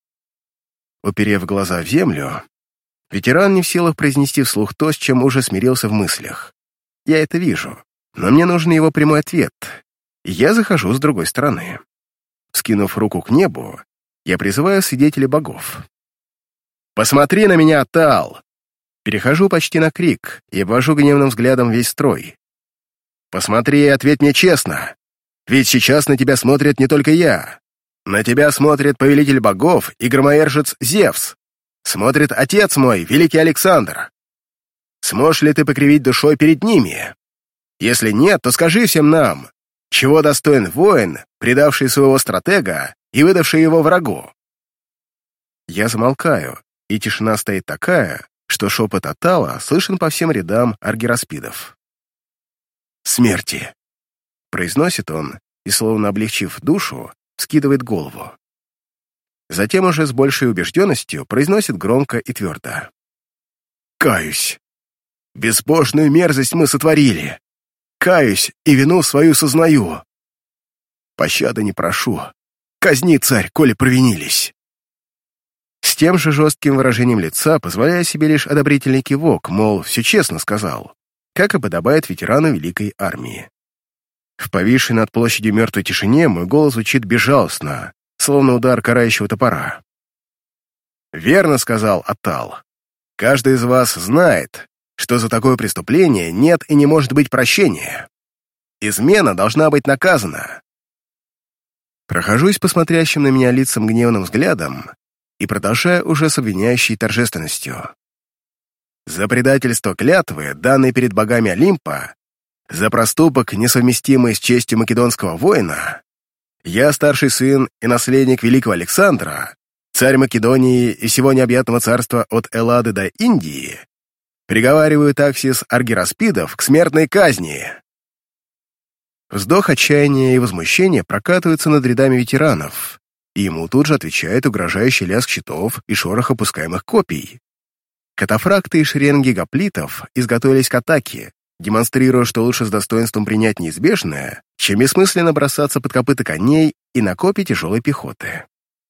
Уперев глаза в землю, ветеран не в силах произнести вслух то, с чем уже смирился в мыслях. Я это вижу, но мне нужен его прямой ответ, и я захожу с другой стороны. Скинув руку к небу, я призываю свидетелей богов. «Посмотри на меня, Атал!» Перехожу почти на крик и обвожу гневным взглядом весь строй. «Посмотри и ответь мне честно, ведь сейчас на тебя смотрит не только я. На тебя смотрит повелитель богов и громоержец Зевс. Смотрит отец мой, великий Александр. Сможешь ли ты покривить душой перед ними? Если нет, то скажи всем нам, чего достоин воин, предавший своего стратега и выдавший его врагу?» Я замолкаю, и тишина стоит такая, что шепот Атала слышен по всем рядам аргираспидов. «Смерти!» — произносит он, и, словно облегчив душу, скидывает голову. Затем уже с большей убежденностью произносит громко и твердо. «Каюсь! Безбожную мерзость мы сотворили! Каюсь и вину свою сознаю! Пощады не прошу! Казни, царь, коли провинились!» С тем же жестким выражением лица позволяя себе лишь одобрительный кивок, мол, все честно сказал, как и подобает ветерану Великой Армии. В повисшей над площадью мертвой тишине мой голос звучит безжалостно, словно удар карающего топора. «Верно сказал Атал. Каждый из вас знает, что за такое преступление нет и не может быть прощения. Измена должна быть наказана». Прохожусь по смотрящим на меня лицам гневным взглядом и продолжая уже с обвиняющей торжественностью. «За предательство клятвы, данной перед богами Олимпа, за проступок, несовместимый с честью македонского воина, я, старший сын и наследник великого Александра, царь Македонии и всего необъятного царства от Эллады до Индии, приговариваю Таксис Аргираспидов к смертной казни». Вздох отчаяния и возмущения прокатывается над рядами ветеранов, и ему тут же отвечает угрожающий лязг щитов и шорох опускаемых копий. Катафракты и шеренги гоплитов изготовились к атаке, демонстрируя, что лучше с достоинством принять неизбежное, чем бессмысленно бросаться под копыта коней и на копья тяжелой пехоты.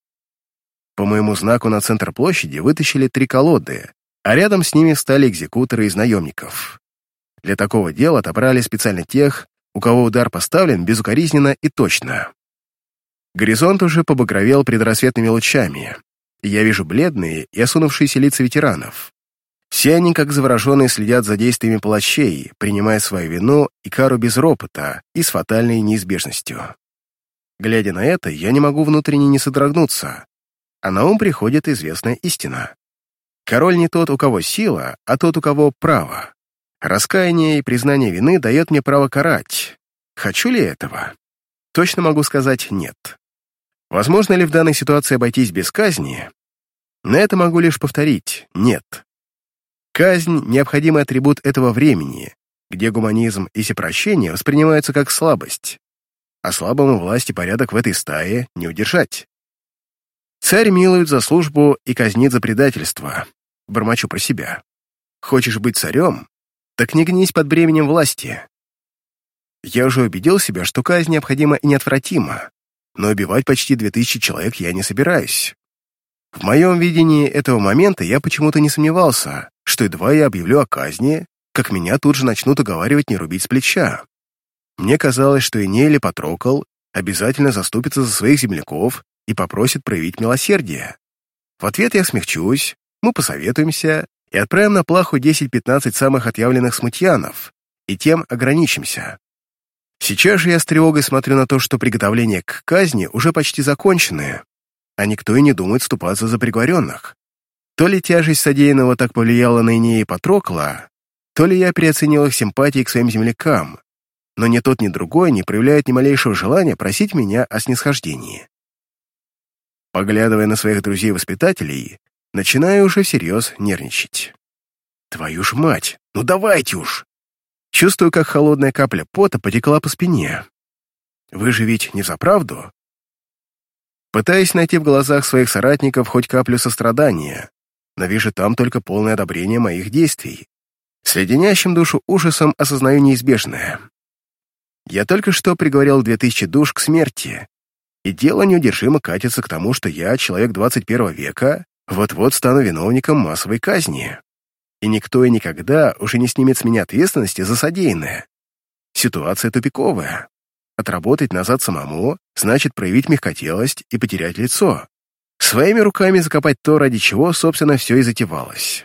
По моему знаку на центр площади вытащили три колоды, а рядом с ними встали экзекуторы из наемников. Для такого дела отобрали специально тех, у кого удар поставлен безукоризненно и точно. Горизонт уже побагровел предрассветными лучами, и я вижу бледные и осунувшиеся лица ветеранов. Все они, как завороженные, следят за действиями палачей, принимая свою вину и кару без ропота и с фатальной неизбежностью. Глядя на это, я не могу внутренне не содрогнуться, а на ум приходит известная истина. Король не тот, у кого сила, а тот, у кого право. Раскаяние и признание вины дает мне право карать. Хочу ли этого? Точно могу сказать «нет». Возможно ли в данной ситуации обойтись без казни? На это могу лишь повторить «нет». Казнь — необходимый атрибут этого времени, где гуманизм и всепрощение воспринимаются как слабость, а слабому власть и порядок в этой стае не удержать. Царь милует за службу и казнит за предательство. Бормочу про себя. Хочешь быть царем? Так не гнись под бременем власти. Я уже убедил себя, что казнь необходима и неотвратима, но убивать почти две тысячи человек я не собираюсь. В моем видении этого момента я почему-то не сомневался, что едва я объявлю о казни, как меня тут же начнут уговаривать не рубить с плеча. Мне казалось, что Эней или Патрокл обязательно заступится за своих земляков и попросит проявить милосердие. В ответ я смягчусь, мы посоветуемся и отправим на плаху десять-пятнадцать самых отъявленных смутьянов, и тем ограничимся. Сейчас же я с тревогой смотрю на то, что приготовления к казни уже почти закончены, а никто и не думает вступаться за приговоренных. То ли тяжесть содеянного так повлияла на Энея и Патрокла, то ли я переоценил их симпатии к своим землякам, но ни тот, ни другой не проявляют ни малейшего желания просить меня о снисхождении. Поглядывая на своих друзей-воспитателей, начинаю уже всерьез нервничать. Твою ж мать, ну давайте уж! Чувствую, как холодная капля пота потекла по спине. Вы же ведь не взаправду? Пытаюсь найти в глазах своих соратников хоть каплю сострадания, но вижу там только полное одобрение моих действий. С леденящим душу ужасом осознаю неизбежное. Я только что приговорил две тысячи душ к смерти, и дело неудержимо катится к тому, что я, человек двадцать первого века, вот-вот стану виновником массовой казни. И никто и никогда уже не снимет с меня ответственности за содеянное. Ситуация тупиковая. Отработать назад самому значит проявить мягкотелость и потерять лицо. Своими руками закопать то, ради чего, собственно, все и затевалось.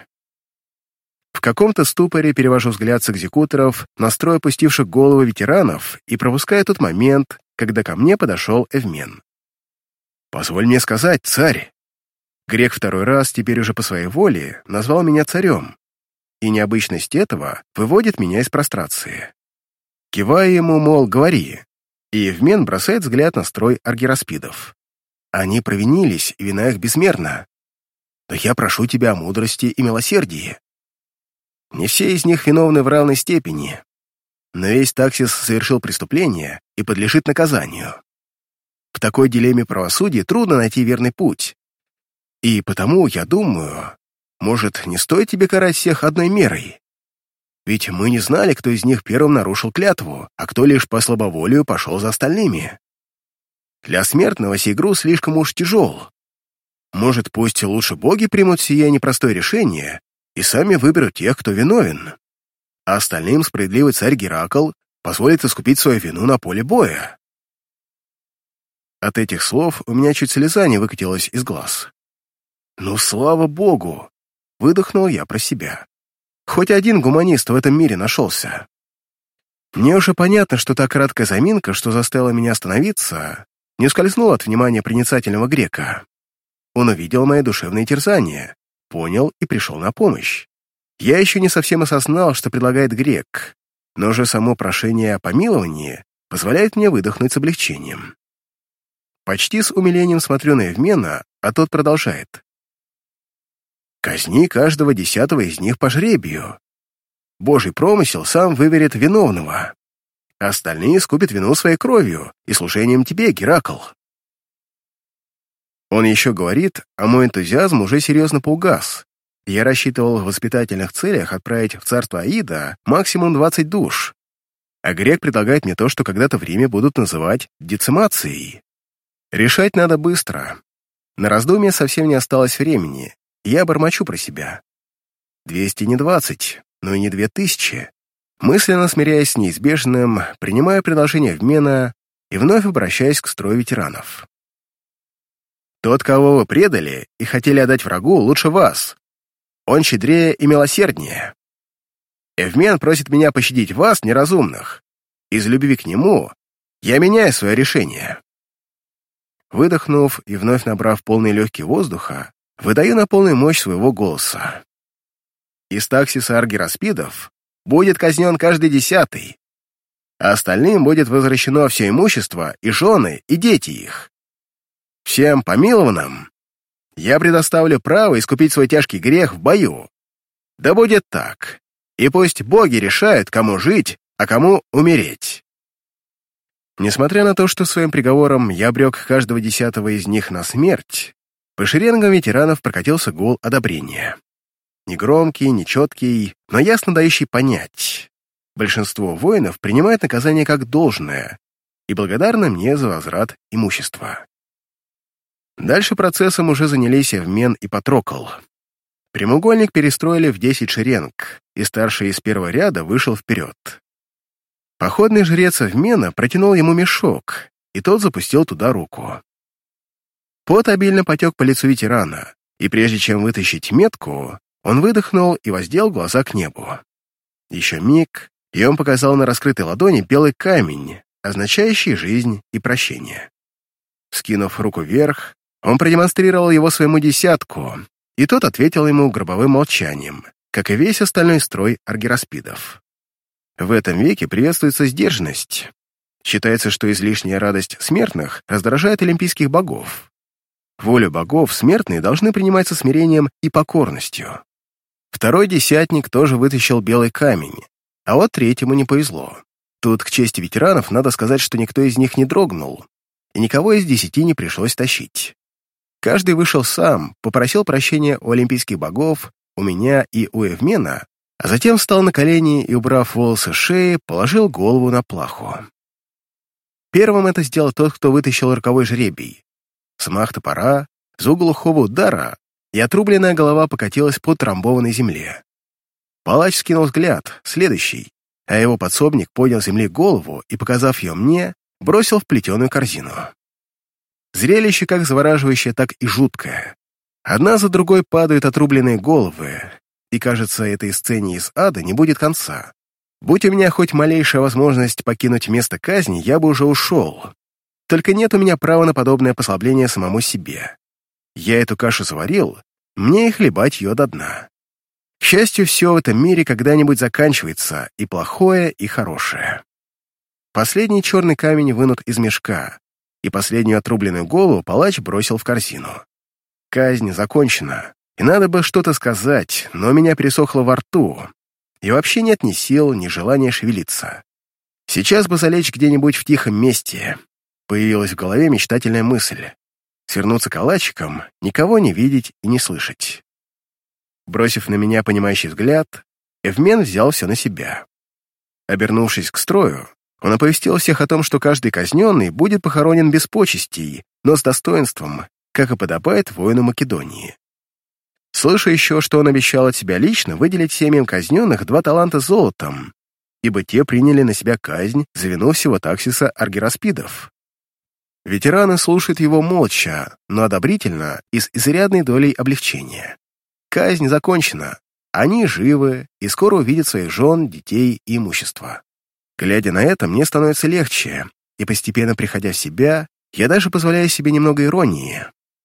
В каком-то ступоре перевожу взгляд с экзекуторов на строй опустивших головы ветеранов и пропускаю тот момент, когда ко мне подошел Эвмен. «Позволь мне сказать, царь!» Грек второй раз, теперь уже по своей воле, назвал меня царем, и необычность этого выводит меня из прострации. Киваю ему, мол, говори, и Евмен бросает взгляд на строй аргираспидов. Они провинились, и вина их безмерна. Но я прошу тебя о мудрости и милосердии. Не все из них виновны в равной степени, но весь Таксис совершил преступление и подлежит наказанию. В такой дилемме правосудия трудно найти верный путь. И потому, я думаю, может, не стоит тебе карать всех одной мерой? Ведь мы не знали, кто из них первым нарушил клятву, а кто лишь по слабоволию пошел за остальными. Для смертного сей груз слишком уж тяжел. Может, пусть лучше боги примут сие непростое решение и сами выберут тех, кто виновен, а остальным справедливый царь Геракл позволит искупить свою вину на поле боя. От этих слов у меня чуть слеза не выкатилась из глаз. «Ну, слава богу!» — выдохнул я про себя. Хоть один гуманист в этом мире нашелся. Мне уже понятно, что та краткая заминка, что заставила меня остановиться, не ускользнула от внимания проницательного грека. он увидел мои душевные терзания, понял и пришел на помощь. Я еще не совсем осознал, что предлагает грек, но уже само прошение о помиловании позволяет мне выдохнуть с облегчением. Почти с умилением смотрю на Евмена, а тот продолжает. «Казни каждого десятого из них по жребию. Божий промысел сам выберет виновного. Остальные искупят вину своей кровью и служением тебе, Геракл». Он еще говорит, а мой энтузиазм уже серьезно поугас. Я рассчитывал в воспитательных целях отправить в царство Аида максимум двадцать душ, а грек предлагает мне то, что когда-то в Риме будут называть децимацией. Решать надо быстро. На раздумье совсем не осталось времени, и я бормочу про себя. Двести не двадцать, но и не две тысячи. Мысленно смиряясь с неизбежным, принимаю предложение Евмена и вновь обращаюсь к строю ветеранов. Тот, кого вы предали и хотели отдать врагу, лучше вас. Он щедрее и милосерднее. Евмен просит меня пощадить вас, неразумных. Из любви к нему я меняю свое решение. Выдохнув и вновь набрав полные легкие воздуха, выдаю на полную мощь своего голоса. Из таксиса аргираспидов будет казнен каждый десятый, а остальным будет возвращено все имущество и жены, и дети их. Всем помилованным я предоставлю право искупить свой тяжкий грех в бою. Да будет так, и пусть боги решают, кому жить, а кому умереть. Несмотря на то, что своим приговором я обрек каждого десятого из них на смерть, по шеренгам ветеранов прокатился гул одобрения. Негромкий, нечеткий, но ясно дающий понять. Большинство воинов принимает наказание как должное и благодарны мне за возврат имущества. Дальше процессом уже занялись Евмен и Патрокл. Прямоугольник перестроили в десять шеренг, и старший из первого ряда вышел вперед. Походный жрец Евмена протянул ему мешок, и тот запустил туда руку. Пот обильно потек по лицу ветерана, и прежде чем вытащить метку, он выдохнул и воздел глаза к небу. Еще миг, и он показал на раскрытой ладони белый камень, означающий жизнь и прощение. Скинув руку вверх, он продемонстрировал его своему десятку, и тот ответил ему гробовым молчанием, как и весь остальной строй аргираспидов. В этом веке приветствуется сдержанность. Считается, что излишняя радость смертных раздражает олимпийских богов. Волю богов смертные должны принимать со смирением и покорностью. Второй десятник тоже вытащил белый камень, а вот третьему не повезло. Тут, к чести ветеранов, надо сказать, что никто из них не дрогнул, и никого из десяти не пришлось тащить. Каждый вышел сам, попросил прощения у олимпийских богов, у меня и у Евмена, а затем встал на колени и, убрав волосы с шеи, положил голову на плаху. Первым это сделал тот, кто вытащил роковой жребий. Смах топора, звук глухого удара, и отрубленная голова покатилась по трамбованной земле. Палач скинул взгляд, следующий, а его подсобник поднял с земли голову и, показав ее мне, бросил в плетеную корзину. Зрелище как завораживающее, так и жуткое. Одна за другой падают отрубленные головы, и, кажется, этой сцене из ада не будет конца. Будь у меня хоть малейшая возможность покинуть место казни, я бы уже ушел. Только нет у меня права на подобное послабление самому себе. Я эту кашу заварил, мне и хлебать ее до дна. К счастью, все в этом мире когда-нибудь заканчивается, и плохое, и хорошее. Последний черный камень вынут из мешка, и последнюю отрубленную голову палач бросил в корзину. Казнь закончена, и надо бы что-то сказать, но меня пересохло во рту, и вообще нет ни сил, ни желания шевелиться. Сейчас бы залечь где-нибудь в тихом месте. Появилась в голове мечтательная мысль. Свернуться калачиком, никого не видеть и не слышать. Бросив на меня понимающий взгляд, Евмен взял все на себя. Обернувшись к строю, он оповестил всех о том, что каждый казненный будет похоронен без почестей, но с достоинством, как и подобает воину Македонии. Слышу еще, что он обещал от себя лично выделить семьям казненных два таланта золотом, ибо те приняли на себя казнь за вину всего таксиса аргираспидов. Ветераны слушают его молча, но одобрительно и с изрядной долей облегчения. Казнь закончена, они живы и скоро увидят своих жен, детей и имущество. Глядя на это, мне становится легче, и постепенно приходя в себя, я даже позволяю себе немного иронии.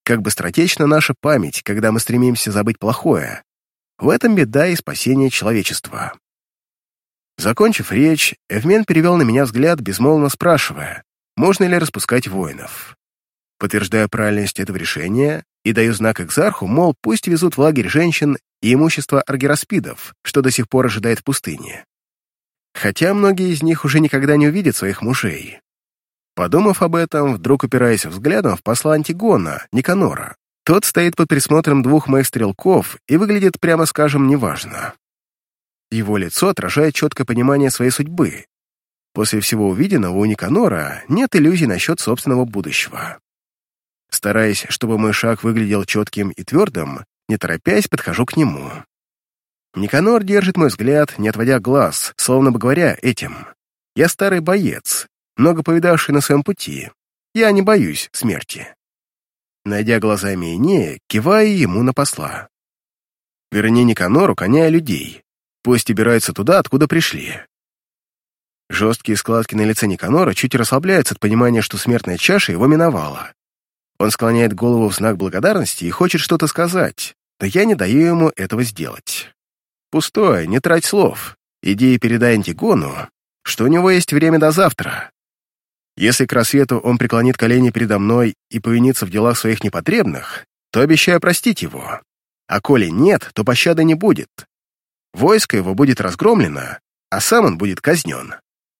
как быстротечна наша память, когда мы стремимся забыть плохое. В этом беда и спасение человечества. Закончив речь, Эвмен перевел на меня взгляд, безмолвно спрашивая, можно ли распускать воинов. Подтверждаю правильность этого решения и даю знак Экзарху, мол, пусть везут в лагерь женщин и имущество аргираспидов, что до сих пор ожидает в пустыне. Хотя многие из них уже никогда не увидят своих мужей. Подумав об этом, вдруг упираясь взглядом в посла Антигона, Никанора. Тот стоит под присмотром двух моих стрелков и выглядит, прямо скажем, неважно. Его лицо отражает четкое понимание своей судьбы. После всего увиденного у Никанора нет иллюзий насчет собственного будущего. Стараясь, чтобы мой шаг выглядел четким и твердым, не торопясь, подхожу к нему. Никанор держит мой взгляд, не отводя глаз, словно бы говоря этим. Я старый боец, много повидавший на своем пути. Я не боюсь смерти. Найдя глазами Инея, киваю ему на посла. Верни Никанору коня и людей. Пусть убираются туда, откуда пришли. Жесткие складки на лице Никанора чуть расслабляются от понимания, что смертная чаша его миновала. Он склоняет голову в знак благодарности и хочет что-то сказать, но я не даю ему этого сделать. Пустое, не трать слов. Иди и передай Антигону, что у него есть время до завтра. Если к рассвету он преклонит колени передо мной и повинится в делах своих непотребных, то обещаю простить его. А коли нет, то пощады не будет. Войско его будет разгромлено, а сам он будет казнен.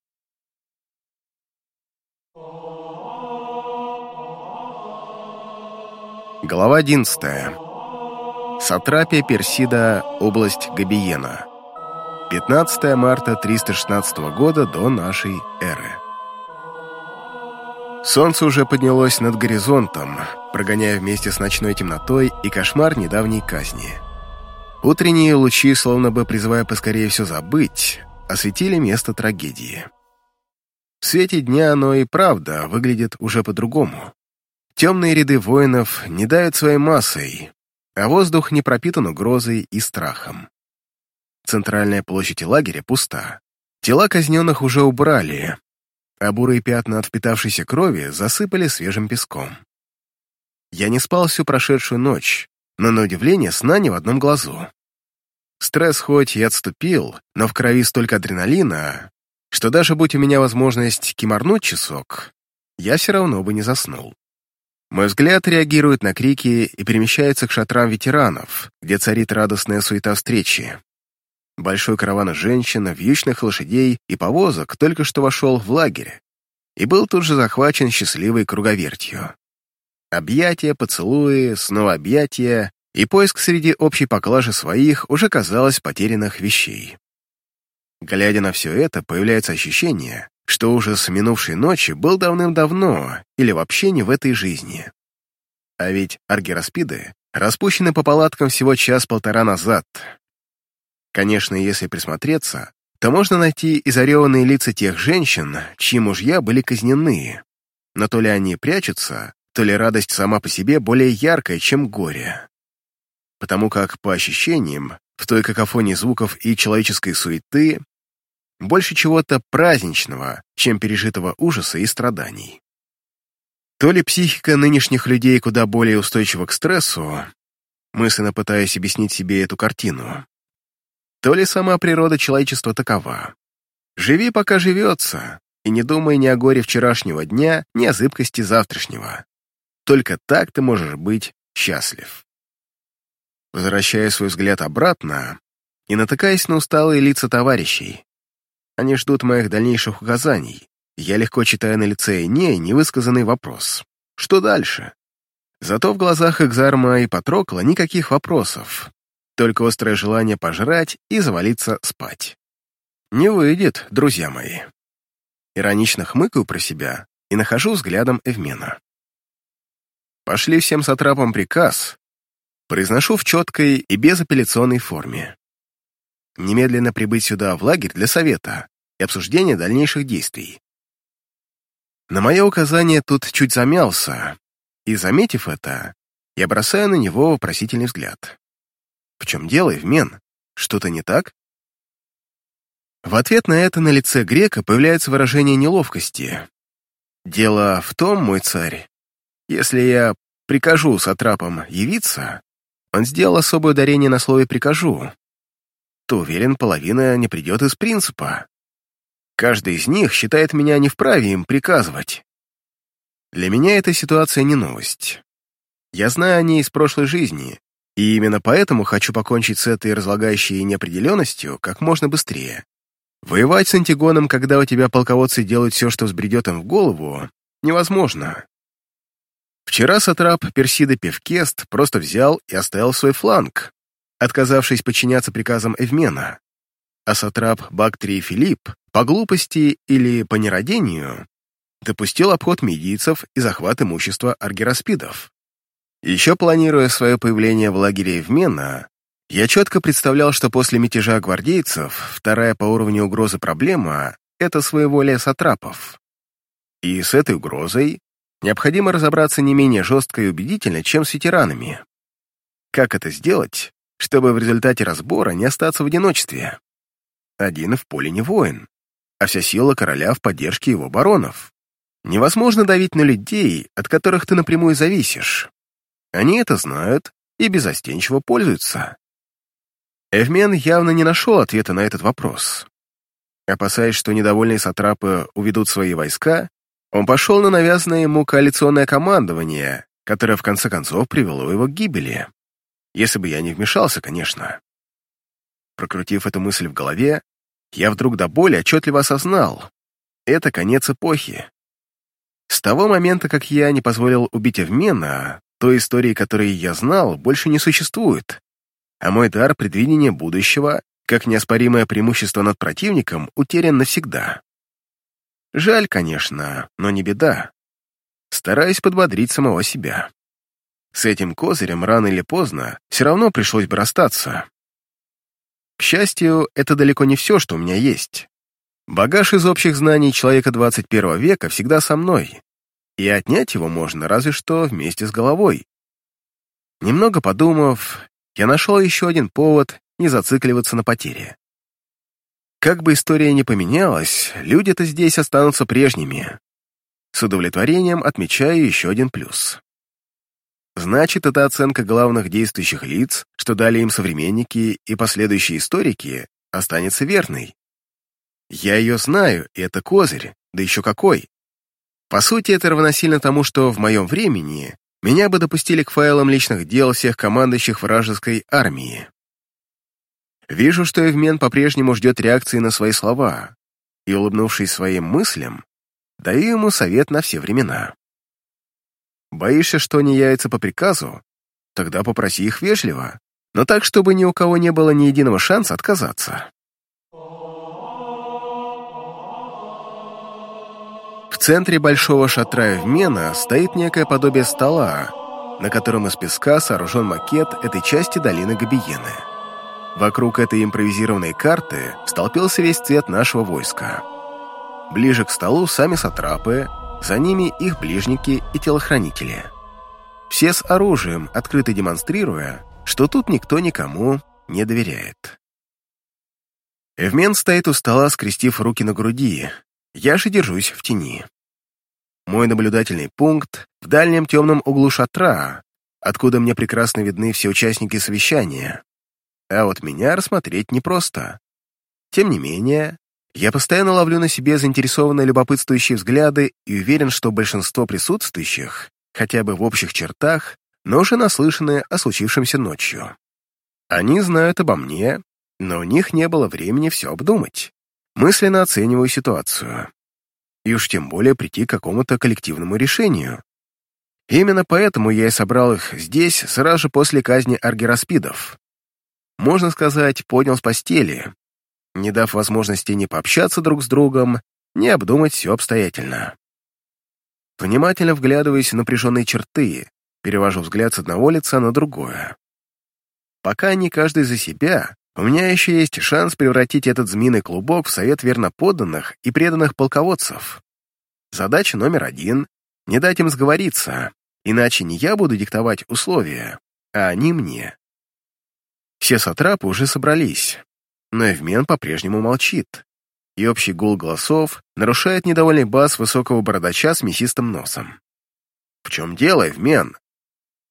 Глава одиннадцатая. Сатрапия Персида, область Габиена. пятнадцатое марта триста шестнадцатого года до нашей эры. Солнце уже поднялось над горизонтом, прогоняя вместе с ночной темнотой и кошмар недавней казни. Утренние лучи, словно бы призывая поскорее все забыть, осветили место трагедии. В свете дня оно и правда выглядит уже по-другому. Темные ряды воинов не давят своей массой, а воздух не пропитан угрозой и страхом. Центральная площадь лагеря пуста. Тела казненных уже убрали, а бурые пятна от впитавшейся крови засыпали свежим песком. Я не спал всю прошедшую ночь, но, на удивление, сна ни в одном глазу. Стресс хоть и отступил, но в крови столько адреналина, что даже будь у меня возможность кимарнуть часок, я все равно бы не заснул. Мой взгляд реагирует на крики и перемещается к шатрам ветеранов, где царит радостная суета встречи. Большой караван женщин, вьючных лошадей и повозок только что вошел в лагерь и был тут же захвачен счастливой круговертью. Объятия, поцелуи, снова объятия и поиск среди общей поклажи своих уже казалось потерянных вещей. Глядя на все это, появляется ощущение, что ужас минувшей ночи был давным-давно или вообще не в этой жизни. А ведь аргираспиды распущены по палаткам всего час-полтора назад. Конечно, если присмотреться, то можно найти и зареванные лица тех женщин, чьи мужья были казнены, но то ли они прячутся, то ли радость сама по себе более яркая, чем горе. Потому как, по ощущениям, в той какофонии звуков и человеческой суеты больше чего-то праздничного, чем пережитого ужаса и страданий. То ли психика нынешних людей куда более устойчива к стрессу, мысленно пытаясь объяснить себе эту картину, то ли сама природа человечества такова. Живи, пока живется, и не думай ни о горе вчерашнего дня, ни о зыбкости завтрашнего. Только так ты можешь быть счастлив. Возвращая свой взгляд обратно и натыкаясь на усталые лица товарищей, они ждут моих дальнейших указаний. Я легко читаю на лице Энея невысказанный вопрос. Что дальше? Зато в глазах Экзарма и Патрокла никаких вопросов. Только острое желание пожрать и завалиться спать. Не выйдет, друзья мои. Иронично хмыкаю про себя и нахожу взглядом Эвмена. Пошли всем сатрапам приказ. Произношу в четкой и безапелляционной форме. Немедленно прибыть сюда, в лагерь, для совета и обсуждения дальнейших действий. На мое указание тут чуть замялся, и, заметив это, я бросаю на него вопросительный взгляд. В чем дело, Эвмен? Что-то не так? В ответ на это на лице грека появляется выражение неловкости. Дело в том, мой царь, если я «прикажу сатрапам явиться», он сделал особое ударение на слове «прикажу», то, уверен, половина не придет из принципа. Каждый из них считает меня не вправе им приказывать. Для меня эта ситуация не новость. Я знаю о ней из прошлой жизни, и именно поэтому хочу покончить с этой разлагающей неопределенностью как можно быстрее. Воевать с Антигоном, когда у тебя полководцы делают все, что взбредет им в голову, невозможно. Вчера сатрап Персида Певкест просто взял и оставил свой фланг, отказавшись подчиняться приказам Эвмена, а сатрап Бактрий Филипп по глупости или по нерадению допустил обход медийцев и захват имущества аргираспидов. Еще планируя свое появление в лагере Эвмена, я четко представлял, что после мятежа гвардейцев вторая по уровню угрозы проблема — это своеволие сатрапов. И с этой угрозой необходимо разобраться не менее жестко и убедительно, чем с ветеранами. Как это сделать, чтобы в результате разбора не остаться в одиночестве? Один в поле не воин, а вся сила короля в поддержке его баронов. Невозможно давить на людей, от которых ты напрямую зависишь. Они это знают и беззастенчиво пользуются. Эвмен явно не нашел ответа на этот вопрос. Опасаясь, что недовольные сатрапы уведут свои войска, он пошел на навязанное ему коалиционное командование, которое в конце концов привело его к гибели. Если бы я не вмешался, конечно. Прокрутив эту мысль в голове, я вдруг до боли отчетливо осознал — это конец эпохи. С того момента, как я не позволил убить Эвмена, той истории, которой я знал, больше не существует, а мой дар предвидения будущего, как неоспоримое преимущество над противником, утерян навсегда. Жаль, конечно, но не беда. Стараюсь подбодрить самого себя. С этим козырем рано или поздно все равно пришлось бы расстаться. К счастью, это далеко не все, что у меня есть. Багаж из общих знаний человека двадцать первого века всегда со мной, и отнять его можно разве что вместе с головой. Немного подумав, я нашел еще один повод не зацикливаться на потере. Как бы история ни поменялась, люди-то здесь останутся прежними. С удовлетворением отмечаю еще один плюс. Значит, эта оценка главных действующих лиц, что дали им современники и последующие историки, останется верной. Я ее знаю, и это козырь, да еще какой. По сути, это равносильно тому, что в моем времени меня бы допустили к файлам личных дел всех командующих вражеской армии. Вижу, что Эвмен по-прежнему ждет реакции на свои слова, и, улыбнувшись своим мыслям, даю ему совет на все времена. Боишься, что они явятся по приказу? Тогда попроси их вежливо, но так, чтобы ни у кого не было ни единого шанса отказаться. В центре большого шатра Эвмена стоит некое подобие стола, на котором из песка сооружен макет этой части долины Габиены. Вокруг этой импровизированной карты столпился весь цвет нашего войска. Ближе к столу сами сатрапы, за ними их ближники и телохранители. Все с оружием, открыто демонстрируя, что тут никто никому не доверяет. Эвмен стоит у стола, скрестив руки на груди. Я же держусь в тени. Мой наблюдательный пункт в дальнем темном углу шатра, откуда мне прекрасно видны все участники совещания. А вот меня рассмотреть непросто. Тем не менее, я постоянно ловлю на себе заинтересованные любопытствующие взгляды и уверен, что большинство присутствующих, хотя бы в общих чертах, но уже наслышаны о случившемся ночью. Они знают обо мне, но у них не было времени все обдумать. Мысленно оцениваю ситуацию. И уж тем более прийти к какому-то коллективному решению. Именно поэтому я и собрал их здесь сразу же после казни аргираспидов. Можно сказать, поднял с постели, не дав возможности ни пообщаться друг с другом, ни обдумать все обстоятельно. Внимательно вглядываясь в напряженные черты, перевожу взгляд с одного лица на другое. Пока не каждый за себя, у меня еще есть шанс превратить этот змеиный клубок в совет верноподданных и преданных полководцев. Задача номер один — не дать им сговориться, иначе не я буду диктовать условия, а они мне. Все сатрапы уже собрались, но Эвмен по-прежнему молчит, и общий гул голосов нарушает недовольный бас высокого бородача с мясистым носом. «В чем дело, Эвмен?»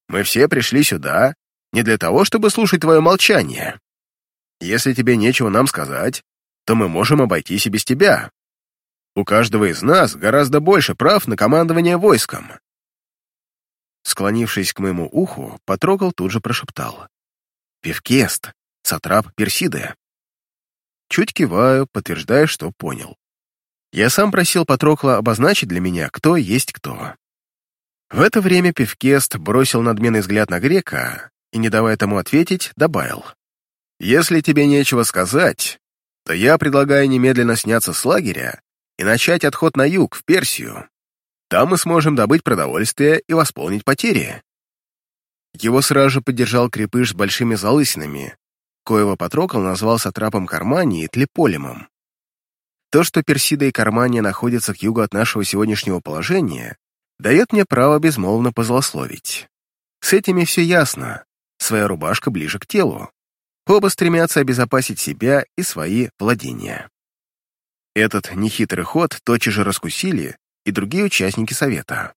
Мы все пришли сюда не для того, чтобы слушать твое молчание. Если тебе нечего нам сказать, то мы можем обойтись и без тебя. У каждого из нас гораздо больше прав на командование войском». Склонившись к моему уху, Патрокл тут же прошептал: «Певкест, сатрап Персиды». Чуть киваю, подтверждая, что понял. Я сам просил Патрокла обозначить для меня, кто есть кто. В это время Певкест бросил надменный взгляд на грека и, не давая тому ответить, добавил: «Если тебе нечего сказать, то я предлагаю немедленно сняться с лагеря и начать отход на юг, в Персию. Там мы сможем добыть продовольствие и восполнить потери». Его сразу же поддержал крепыш с большими залысинами, коего Патрокл назвал сатрапом Кармании и Тлеполемом. То, что Персида и Кармания находятся к югу от нашего сегодняшнего положения, дает мне право безмолвно позлословить. С этими все ясно, своя рубашка ближе к телу. Оба стремятся обезопасить себя и свои владения. Этот нехитрый ход тотчас же раскусили и другие участники совета.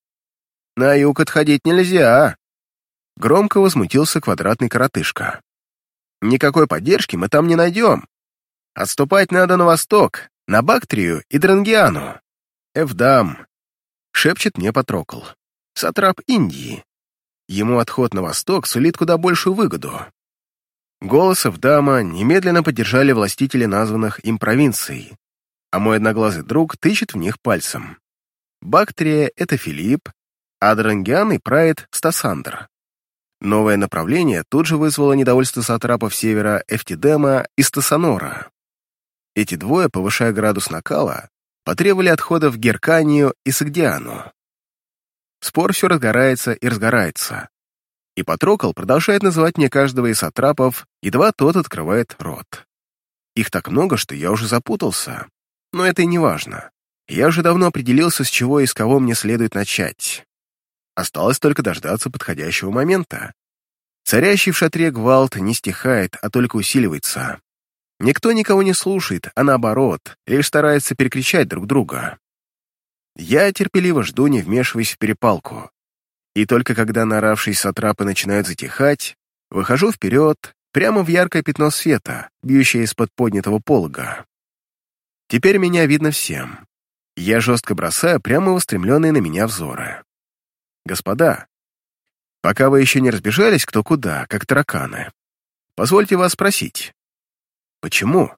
«На юг отходить нельзя!» Громко возмутился квадратный коротышка. «Никакой поддержки мы там не найдем. Отступать надо на восток, на Бактрию и Дрангиану. Эвдам!» Шепчет мне Патрокл. «Сатрап Индии. Ему отход на восток сулит куда большую выгоду». Голос Эвдама немедленно поддержали властители названных им провинций, а мой одноглазый друг тычет в них пальцем. Бактрия — это Филипп, а Дрангиан и Прайд — Стасандр. Новое направление тут же вызвало недовольство сатрапов севера Эфтидема и Стасанора. Эти двое, повышая градус накала, потребовали отхода в Герканию и Сагдиану. Спор все разгорается и разгорается, и Патрокл продолжает называть мне каждого из сатрапов, едва тот открывает рот. Их так много, что я уже запутался, но это и не важно. Я уже давно определился, с чего и с кого мне следует начать. Осталось только дождаться подходящего момента. Царящий в шатре гвалт не стихает, а только усиливается. Никто никого не слушает, а наоборот, лишь старается перекричать друг друга. Я терпеливо жду, не вмешиваясь в перепалку. И только когда наоравшись сатрапы начинают затихать, выхожу вперед, прямо в яркое пятно света, бьющее из-под поднятого полога. Теперь меня видно всем. Я жестко бросаю прямо устремленные на меня взоры. «Господа, пока вы еще не разбежались кто куда, как тараканы, позвольте вас спросить, почему?»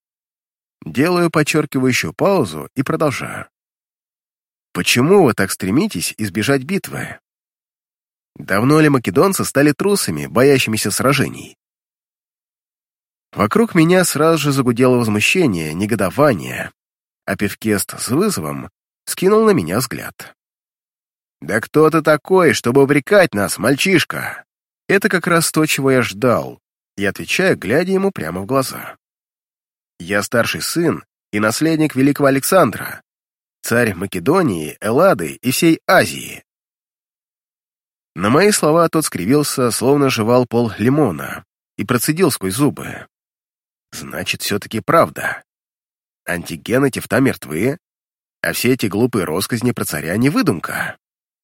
Делаю подчеркивающую паузу и продолжаю. «Почему вы так стремитесь избежать битвы? Давно ли македонцы стали трусами, боящимися сражений?» Вокруг меня сразу же загудело возмущение, негодование, а Певкест с вызовом скинул на меня взгляд. «Да кто ты такой, чтобы упрекать нас, мальчишка?» Это как раз то, чего я ждал, и отвечаю, глядя ему прямо в глаза. «Я старший сын и наследник великого Александра, царь Македонии, Эллады и всей Азии». На мои слова тот скривился, словно жевал пол лимона, и процедил сквозь зубы. «Значит, все-таки правда. Антиген и Тефта мертвы, а все эти глупые россказни про царя не выдумка».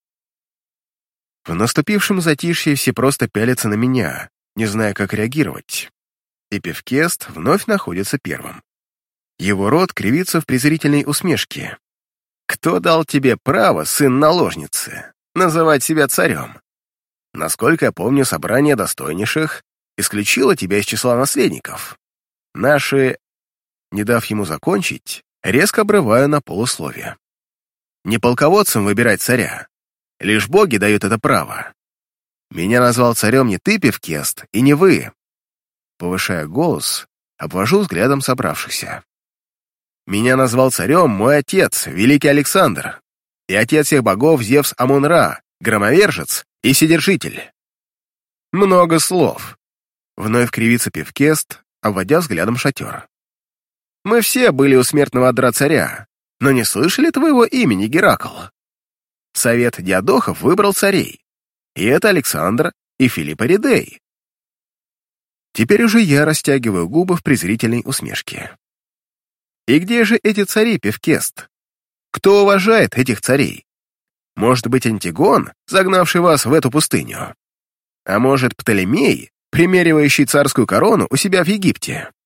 В наступившем затишье все просто пялятся на меня, не зная, как реагировать. И Певкест вновь находится первым. Его рот кривится в презрительной усмешке. «Кто дал тебе право, сын наложницы, называть себя царем? Насколько я помню, собрание достойнейших исключило тебя из числа наследников. Наши...» Не дав ему закончить, резко обрываю на полусловие. «Не полководцам выбирать царя. Лишь боги дают это право. Меня назвал царем не ты, Певкест, и не вы». Повышая голос, обвожу взглядом собравшихся. «Меня назвал царем мой отец, великий Александр, и отец всех богов Зевс Амон-Ра, громовержец и вседержитель». «Много слов», — вновь кривится Певкест, обводя взглядом шатер. «Мы все были у смертного одра царя, но не слышали твоего имени, Геракл. Совет диадохов выбрал царей, и это Александр и Филипп Аридей». Теперь уже я растягиваю губы в презрительной усмешке. «И где же эти цари, Певкест? Кто уважает этих царей? Может быть, Антигон, загнавший вас в эту пустыню? А может, Птолемей, примеривающий царскую корону у себя в Египте?